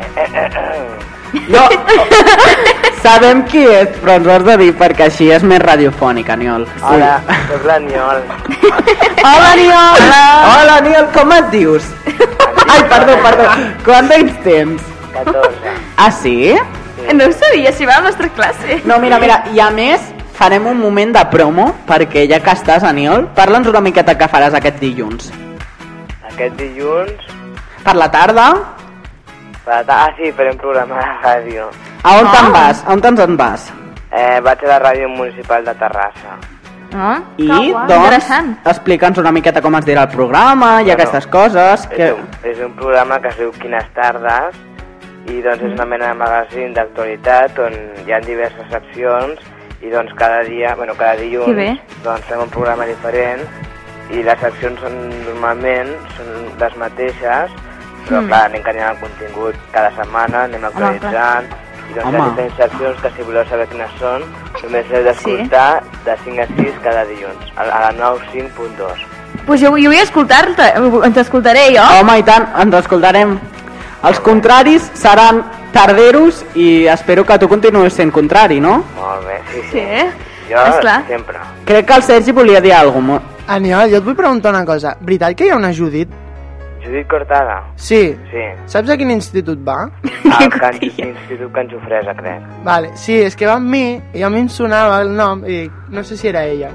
Speaker 1: No. Sabem qui és, però ens ho has de dir perquè així és més radiofònic, Aniol.
Speaker 14: Hola, soc l'Aniol.
Speaker 1: Hola, Aniol. Hola, Aniol, com et dius? Ai, perdó. Quants anys tens?
Speaker 14: 14.
Speaker 1: Ah, sí?
Speaker 8: No ho sabia, si va a la nostra classe.
Speaker 1: No, mira, i a més farem un moment de promo perquè ja que estàs, Aniol, parla'ns una miqueta que faràs aquest dilluns.
Speaker 14: Aquest dilluns?
Speaker 1: Per la tarda?
Speaker 14: Sí, farem programa de ràdio.
Speaker 1: A on te'n vas? A on en vas?
Speaker 14: Vaig a la ràdio municipal de Terrassa.
Speaker 1: I, doncs, explica'ns una miqueta com es dirà el programa i aquestes coses.
Speaker 14: És un programa que es diu Quines tardes i doncs és una mena de magazín d'actualitat on hi ha diverses seccions i doncs cada dilluns doncs fem un programa diferent i les seccions normalment són les mateixes, però clar, anem canviant el contingut cada setmana, anem actualitzant i doncs hi ha diferents seccions que si voleu saber quines són només heu d'escoltar de 5 a 6 cada dilluns a la 95.2.
Speaker 8: Pues jo vull escoltar-te, ens escoltaré jo.
Speaker 1: Home, i tant, ens escoltarem. Els contraris seran tarderos i espero que tu continuïs sent contrari, no?
Speaker 14: Molt bé, sí.
Speaker 6: Jo
Speaker 14: sempre.
Speaker 1: Crec que el Sergi volia dir alguna cosa.
Speaker 6: Aniol, jo et vull preguntar una cosa. Veritat que hi ha una Judit?
Speaker 14: Judit Cortada?
Speaker 6: Sí.
Speaker 14: Sí.
Speaker 6: Saps a quin institut va?
Speaker 14: Al Institut Can Jofresa, crec.
Speaker 6: Vale, sí, és que va amb mi i a mi em sonava el nom i no sé si era ella.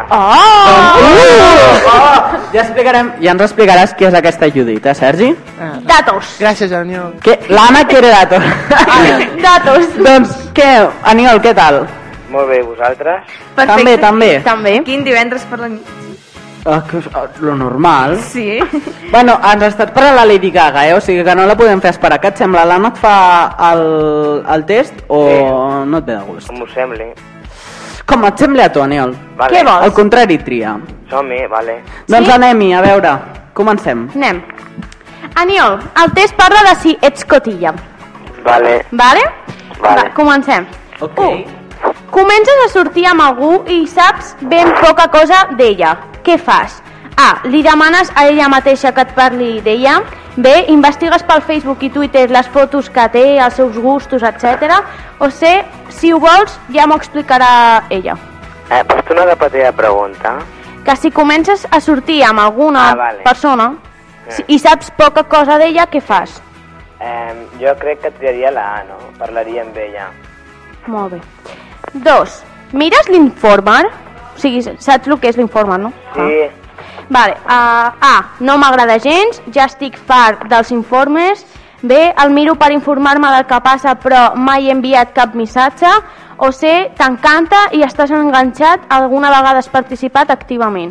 Speaker 1: Ja ens explicaràs qui és aquesta Judit, Sergi?
Speaker 8: Datos.
Speaker 6: Gràcies, Aniol.
Speaker 1: L'Anna quiere datos.
Speaker 8: Datos.
Speaker 1: Doncs què, Aniol, què tal?
Speaker 14: Molt bé, vosaltres?
Speaker 1: Perfecte.
Speaker 8: També. Quin divendres per la nit?
Speaker 1: Lo normal.
Speaker 8: Sí.
Speaker 1: Bueno, ens estàs parlant la Lady Gaga, o sigui que no la podem fer esperar. Què et sembla? L'Anna et fa el test o no et ve de gust?
Speaker 14: Com us sembli.
Speaker 1: Com et sembli a tu, Aniol?
Speaker 14: Vale.
Speaker 8: Què vols?
Speaker 1: Al contrari, tria.
Speaker 14: Som-hi, vale.
Speaker 1: Doncs anem-hi, a veure. Comencem.
Speaker 7: Anem. Aniol, el test parla de si ets cotilla.
Speaker 14: Vale.
Speaker 7: Vale? Va, comencem.
Speaker 1: Ok.
Speaker 7: Comences a sortir amb algú i saps ben poca cosa d'ella. Què fas? A. Li demanes a ella mateixa que et parli d'ella. B. Investigues pel Facebook i Twitter les fotos que té, els seus gustos, etc. O C. Si ho vols, ja m'ho explicarà ella.
Speaker 14: Pots tornar a repetir la pregunta?
Speaker 7: Que si comences a sortir amb alguna persona i saps poca cosa d'ella, què fas?
Speaker 14: Jo crec que triaria la A, no? Parlaria amb ella.
Speaker 7: Molt bé. 2. Mires l'Informer? O sigui, saps el que és l'Informer, no?
Speaker 14: Sí.
Speaker 7: Vale. A. No m'agrada gens, ja estic fart dels informes. B. El miro per informar-me del que passa però mai he enviat cap missatge. O C. T'encanta i estàs enganxat, alguna vegada has participat activament.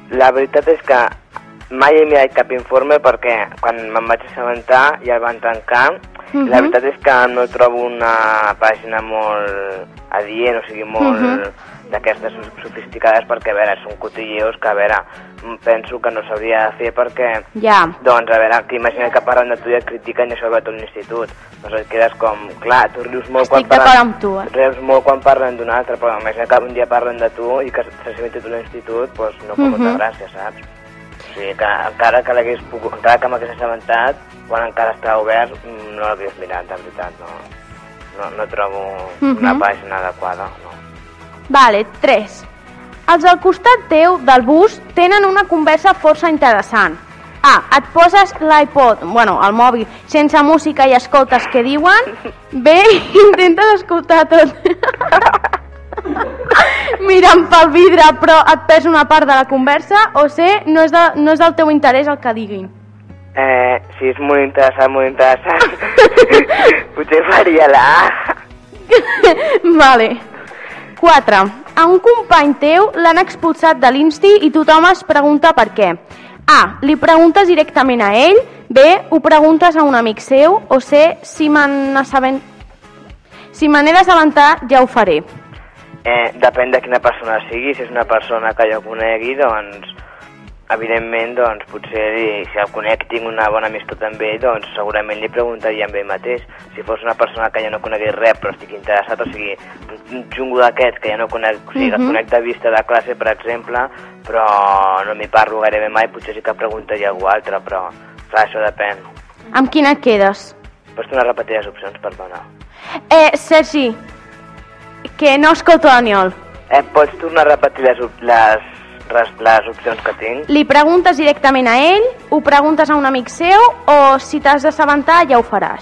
Speaker 14: La veritat és que mai he mirat cap informe perquè quan me'n vaig assabentar ja el van tancar. La veritat és que no trobo una pàgina molt adient, o sigui, molt d'aquestes sofisticades, perquè, a veure, són cotilleos que, a veure, penso que no s'hauria de fer perquè, doncs, a veure, que imagina que parlen de tu i et critiquen i això va a tot l'institut. Doncs et quedes com, clar, tu rius molt quan parlen... Rius molt quan parlen d'un altre, però imagina que un dia parlen de tu i que s'assabenti tot l'institut, doncs no fa molta gràcia, saps? O sigui, que encara que l'hagués pogut, encara que m'hagués assabentat, quan encara estava obert, no l'hagués mirat, de veritat, no trobo una pàgina adequada, no.
Speaker 7: Vale, 3. Els al costat teu del bus tenen una conversa força interessant. A. Et poses l'iPod, bueno, el mòbil, sense música i escoltes què diuen. B. Intentes escoltar tot mirant pel vidre però et perds una part de la conversa. O C. No és del teu interès el que diguin.
Speaker 14: Si és molt interessant, potser faria la A.
Speaker 7: Vale. 4. A un company teu l'han expulsat de l'Insti i tothom es pregunta per què. A. Li preguntes directament a ell. B. Ho preguntes a un amic seu. O C. Si me n'he d'assabentar ja ho faré.
Speaker 14: Depèn de quina persona sigui. Si és una persona que jo conegui, doncs evidentment, doncs potser si el conec, tinc una bona amistat amb ell, doncs segurament li preguntaria amb ell mateix. Si fos una persona que ja no conegués res però estic interessat, o sigui, un xungo d'aquest que ja no conec, o sigui, el conec de vista de classe, per exemple, però no m'hi parlo gairebé mai, potser sí que preguntaria algú altre, però clar, això depèn.
Speaker 7: Amb quina et quedes?
Speaker 14: Pots tornar a repetir les opcions, perdona.
Speaker 7: Sergi, que no escolto l'Aniol.
Speaker 14: Pots tornar a repetir les opcions que tinc?
Speaker 7: Li preguntes directament a ell, ho preguntes a un amic seu o si t'has d'assabentar ja ho faràs?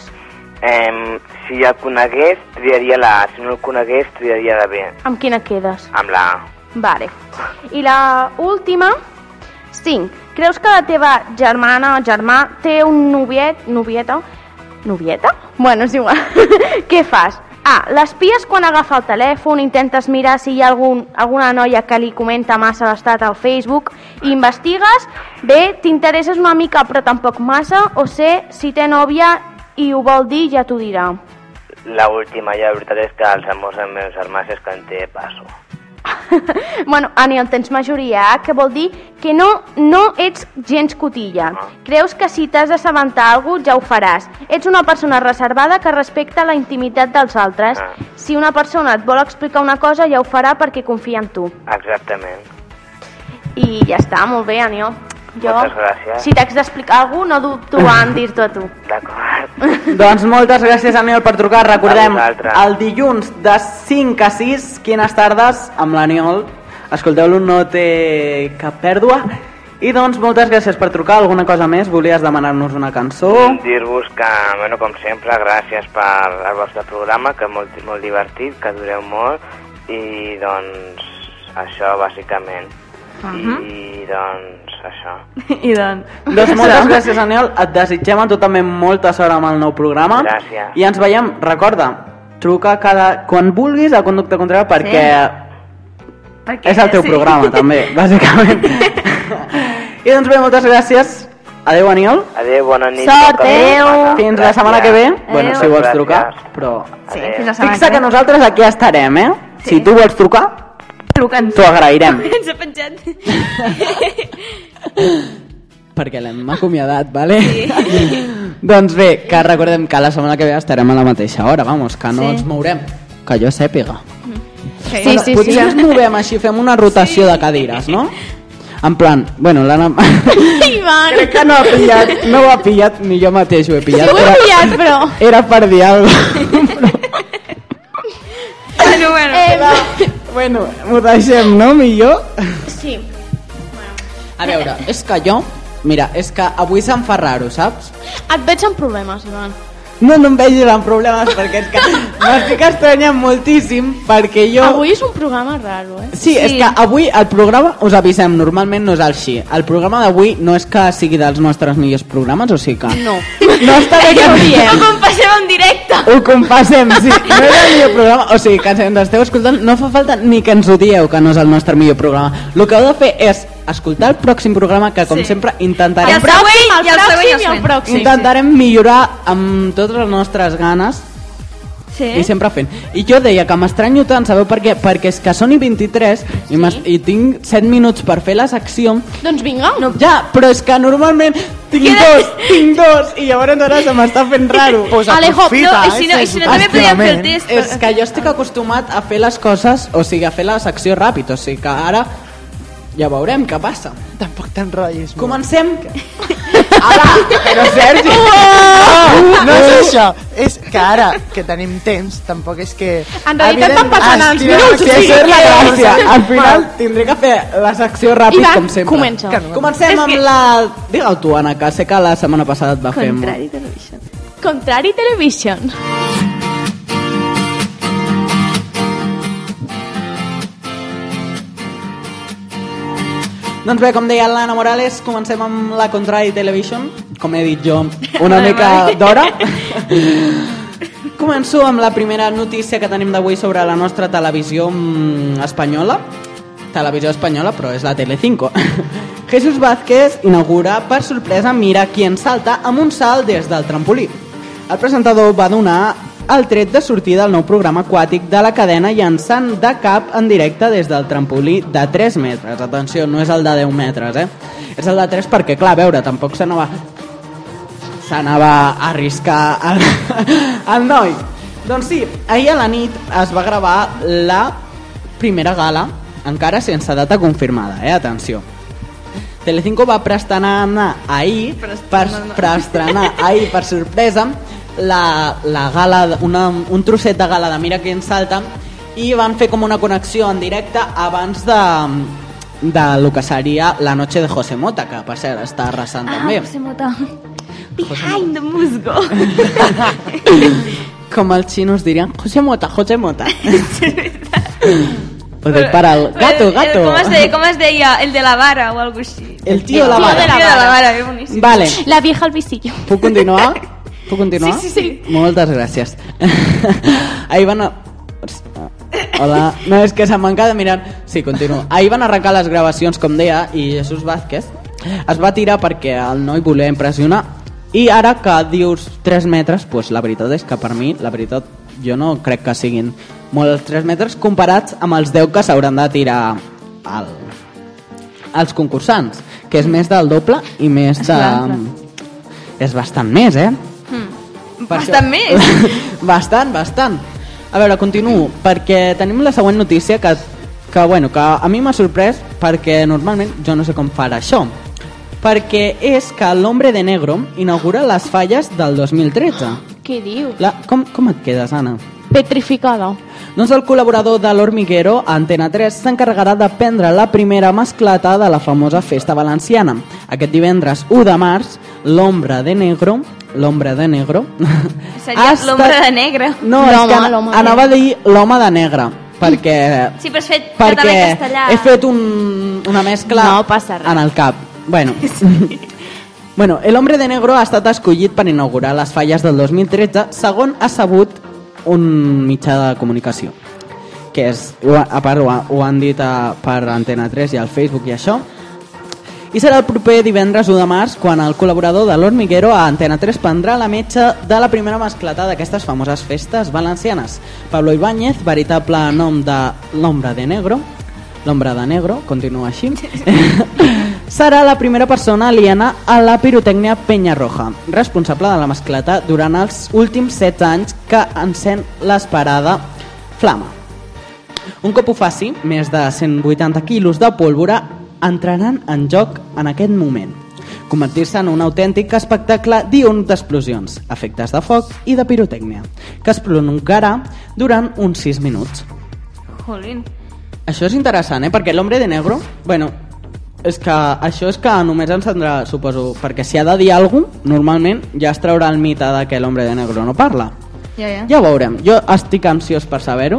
Speaker 14: Si el conegués, triaria la A. Si no el conegués, triaria la B.
Speaker 7: Amb quina quedes?
Speaker 14: Amb la A.
Speaker 7: Vale. I la última, 5. Creus que la teva germana o germà té un novieta? Bueno, és igual. Què fas? A. L'espies quan agafa el telèfon, intentes mirar si hi ha alguna noia que li comenta massa l'estat al Facebook i investigues. B. T'interesses una mica però tampoc massa. O C. Si té nòvia i ho vol dir ja t'ho dirà.
Speaker 14: La última, ja, la veritat és que els amors amb meus germans és que en té passo.
Speaker 7: Bueno, Aniol, tens majoria A, que vol dir que no ets gens cotilla. Creus que si t'has d'assabentar alguna cosa ja ho faràs. Ets una persona reservada que respecta la intimitat dels altres. Si una persona et vol explicar una cosa ja ho farà perquè confia en tu.
Speaker 14: Exactament.
Speaker 7: I ja està, molt bé, Aniol.
Speaker 14: Moltes gràcies.
Speaker 7: Si t'haig d'explicar alguna cosa, no dubto en dir-t'ho a tu.
Speaker 14: D'acord.
Speaker 1: Doncs moltes gràcies, Aniol, per trucar. Recordem, el dilluns de 5 a 6, Quines tardes, amb l'Aniol. Escolteu-lo, no té cap pèrdua. I doncs moltes gràcies per trucar. Alguna cosa més? Volies demanar-nos una cançó?
Speaker 14: Dir-vos que, bueno, com sempre, gràcies per el vostre programa, que és molt divertit, que dureu molt. I doncs això, bàsicament. I doncs això.
Speaker 1: Doncs moltes gràcies, Aniol. Et desitgem a tu també molta sort amb el nou programa.
Speaker 14: Gràcies.
Speaker 1: I ens veiem, recorda, truca quan vulguis a Conducta Contrària perquè és el teu programa també, bàsicament. I doncs bé, moltes gràcies. Adéu, Aniol.
Speaker 14: Adéu, bona nit.
Speaker 7: Sort, adéu.
Speaker 1: Fins la setmana que ve. Bueno, si vols trucar, però fixa que nosaltres aquí estarem, eh? Si tu vols trucar, t'ho agrairem.
Speaker 8: Ens ha penjat.
Speaker 1: Perquè l'hem acomiadat, vale? Doncs bé, que recordem que la setmana que ve estarem a la mateixa hora, vamos, que no ens mourem, que jo sàpiga.
Speaker 7: Sí.
Speaker 1: Potser ens movem així, fem una rotació de cadires, no? En plan, bueno, l'Anna... Crec que no ho ha pillat, ni jo mateix ho he pillat.
Speaker 7: Sí, ho he pillat, però...
Speaker 1: Era per dir alguna cosa. Bueno, m'ho deixem, no, millor?
Speaker 7: Sí.
Speaker 1: A veure, és que jo... Mira, és que avui se'm fa raro, saps?
Speaker 7: Et veig amb problemes, Ivan.
Speaker 1: No em vegis amb problemes, perquè és que m'estic estranyant moltíssim, perquè jo...
Speaker 7: Avui és un programa raro, eh?
Speaker 1: Sí, és que avui el programa, us avisem, normalment no és així. El programa d'avui no és que sigui dels nostres millors programes, o sigui que...
Speaker 7: No.
Speaker 1: No està bé que ho diem.
Speaker 8: Ho compassem en directe.
Speaker 1: Ho compassem, sí. No és el millor programa, o sigui que ens esteu escoltant, no fa falta ni que ens ho dieu que no és el nostre millor programa. El que heu de fer és escoltar el pròxim programa, que com sempre intentarem...
Speaker 8: I el següent i el pròxim.
Speaker 1: Intentarem millorar amb totes les nostres ganes.
Speaker 8: Sí.
Speaker 1: I sempre fent. I jo deia que m'estranyo tant, sabeu per què? Perquè és que són i 23 i tinc 7 minuts per fer la secció.
Speaker 7: Doncs vinga.
Speaker 1: No, ja, però és que normalment tinc dos i llavors ara se m'està fent raro.
Speaker 6: Pues
Speaker 8: Alejo,
Speaker 6: aprofita,
Speaker 8: i si no també podíem fer el test.
Speaker 1: És que jo estic acostumat a fer les coses, o sigui, a fer la secció ràpid, o sigui que ara ja veurem què passa.
Speaker 6: Tampoc t'enrotllis.
Speaker 1: Comencem. Ara, però Sergi.
Speaker 6: No és això, és que ara que tenim temps, tampoc és que...
Speaker 7: En realitat van passant els minuts.
Speaker 1: Sí, això és la gràcia. Al final tindré que fer la secció ràpid, com sempre.
Speaker 7: Comença.
Speaker 1: Comencem amb la... Digue-ho tu, Anna, que sé que la setmana passada et va fer...
Speaker 8: Contrari Television.
Speaker 7: Contrari Television.
Speaker 1: Doncs bé, com deia l'Anna Morales, comencem amb la Contrari Television, com he dit jo, una mica d'hora. Començo amb la primera notícia que tenim d'avui sobre la nostra televisió espanyola. Televisió espanyola, però és la Telecinco. Jesús Vázquez inaugura per sorpresa Mira quién salta amb un salt des del trampolí. El presentador va donar el tret de sortida al nou programa aquàtic de la cadena llançant de cap en directe des del trampolí de 3 metres. Atenció, no és el de 10 metres, És el de 3 perquè, clar, a veure, tampoc s'anava a arriscar el noi. Doncs sí, ahir a la nit es va gravar la primera gala, encara sense data confirmada, atenció. Telecinco va preestrenar ahir, per sorpresa, la gala, un trosset de gala de Mira quién salta, i van fer com una connexió en directe abans de lo que seria la noche de José Mota, que per cert està arrasant també.
Speaker 8: José Mota. Behind the musgo.
Speaker 1: Com els xinos dirien José Mota, José Mota. O del para el gato.
Speaker 8: Com es deia? El de la vara o algo així.
Speaker 1: El tío de la vara.
Speaker 8: El tío de la vara, boníssim.
Speaker 1: Vale.
Speaker 7: La vieja al visillo.
Speaker 1: Puc continuar?
Speaker 7: Sí.
Speaker 1: Moltes gràcies. Ahir van... Hola. No, és que se m'han quedat mirant. Sí, continuo. Ahir van arrencar les gravacions, com deia, i Jesús Vázquez es va tirar perquè el noi volia impressionar. I ara que dius 3 metres, pues la veritat és que per mi, jo no crec que siguin molts 3 metres comparats amb els 10 que s'hauran de tirar els concursants, que és més del doble i més de... És bastant més,
Speaker 8: Bastant més?
Speaker 1: Bastant. A veure, continuo, perquè tenim la següent notícia que a mi m'ha sorprès, perquè normalment jo no sé com farà això, perquè és que l'Hombre de Negro inaugura les falles del 2013.
Speaker 7: Què dius?
Speaker 1: Com et quedes, Anna?
Speaker 7: Petrificada.
Speaker 1: Doncs el col·laborador de l'Hormiguero, Antena 3, s'encarregarà de prendre la primera mascleta de la famosa festa valenciana. Aquest divendres 1 de març, l'Hombre de Negro...
Speaker 8: Seria l'Hombre de Negre.
Speaker 1: No, és que anava a dir l'Home de Negre, perquè...
Speaker 8: Sí, però has fet català i castellà.
Speaker 1: He fet una mescla en el cap. Bueno, el Hombre de Negro ha estat escollit per inaugurar les falles del 2013, segon ha sabut un mitjà de comunicació, que és, a part ho han dit per Antena 3 i al Facebook i això, i serà el proper divendres 1 de març quan el col·laborador de l'Hormiguero a Antena 3 prendrà la metxa de la primera mascleta d'aquestes famoses festes valencianes. Pablo Ibáñez, veritable nom de l'Hombre de Negro, continua així, serà la primera persona aliena a la pirotècnia Peñarroja, responsable de la mascleta durant els últims 7 anys que encén l'esperada flama. Un cop ho faci, més de 180 quilos de pólvora entraran en joc en aquest moment, convertir-se en un autèntic espectacle diürn d'explosions, efectes de foc i de pirotècnia, que es prolongarà durant uns 6 minuts.
Speaker 8: Jolín.
Speaker 1: Això és interessant, perquè l'Hombre de Negro, és que això és que només encendrà, suposo, perquè si ha de dir alguna cosa, normalment ja es traurà el mite de que l'Hombre de Negro no parla. Ja ho veurem. Jo estic ansiós per saber-ho.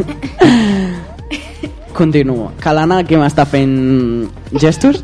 Speaker 1: Continuo. Que l'Anna aquí m'està fent gestos.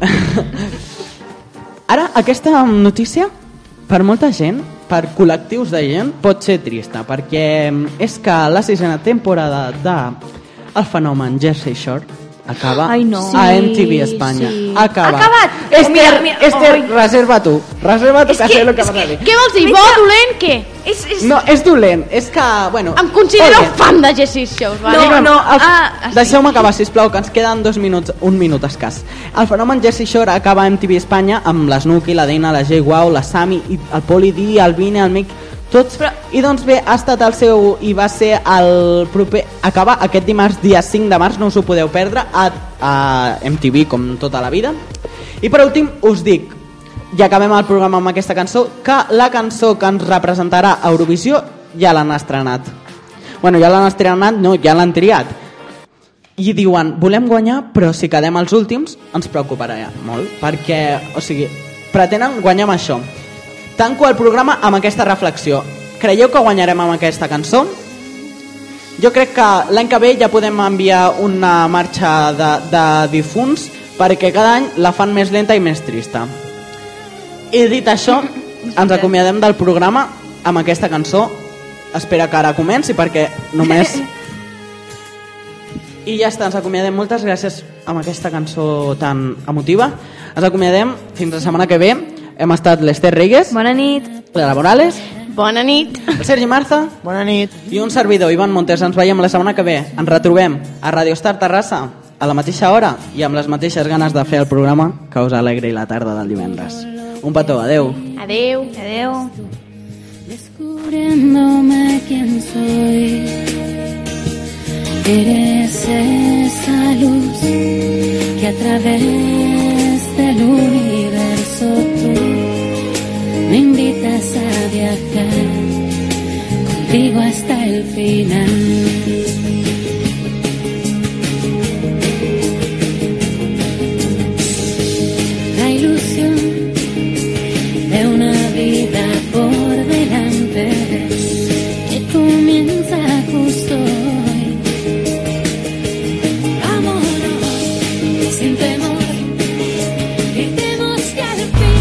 Speaker 1: Ara, aquesta notícia, per molta gent, per col·lectius de gent, pot ser trista, perquè és que la 6ª temporada de el fenomen Jersey Shore, Acaba
Speaker 8: Ai, no.
Speaker 1: a MTV Espanya.
Speaker 8: Sí.
Speaker 1: Acaba.
Speaker 7: Acabat.
Speaker 1: Esther, reserva tu que sé el que vas a dir.
Speaker 7: Què vols dir? Bo, dolent, què?
Speaker 1: No, és dolent, és que, bueno...
Speaker 7: Em considero fan de Jessie Shows, vale?
Speaker 1: Deixeu-me acabar, sisplau, que ens queden 2 minuts, 1 minut escàs. El fenomen Jessie Shore acaba a MTV Espanya amb la Snooki, la Dana, la Jay Wow, la Sami, el Poli D, el Vine, el Mick, tots. I doncs bé, ha estat el seu, i va ser el proper, acaba aquest dimarts, dia 5 de març, no us ho podeu perdre, a MTV, com tota la vida. I per últim, us dic, ja acabem el programa amb aquesta cançó, que la cançó que ens representarà a Eurovisió ja l'han estrenat. Bueno, ja l'han estrenat, no, ja l'han triat. I diuen, volem guanyar, però si quedem els últims ens preocuparà molt, perquè, o sigui, pretenen guanyar amb això. Tanco el programa amb aquesta reflexió. Creieu que guanyarem amb aquesta cançó? Jo crec que l'any que ve ja podem enviar una marxa de difunts perquè cada any la fan més lenta i més trista. I dit això, ens acomiadem del programa amb aquesta cançó. Espera que ara comenci perquè només... I ja està, ens acomiadem. Moltes gràcies amb aquesta cançó tan emotiva. Ens acomiadem fins la setmana que ve. Hem estat l'Esther Reyes.
Speaker 8: Bona nit.
Speaker 1: Clara Morales.
Speaker 7: Bona nit.
Speaker 1: El Sergi Marza.
Speaker 6: Bona nit.
Speaker 1: I un servidor, Ivan Montes. Ens veiem la setmana que ve. Ens retrobem a Radio Star Terrassa a la mateixa hora i amb les mateixes ganes de fer el programa que us alegri la tarda del divendres. Un petó, adeu.
Speaker 7: Adeu.
Speaker 8: Adeu.
Speaker 13: Descubriéndome quién soy, eres esa luz que a través del universo tú me invitas a viajar contigo hasta el final.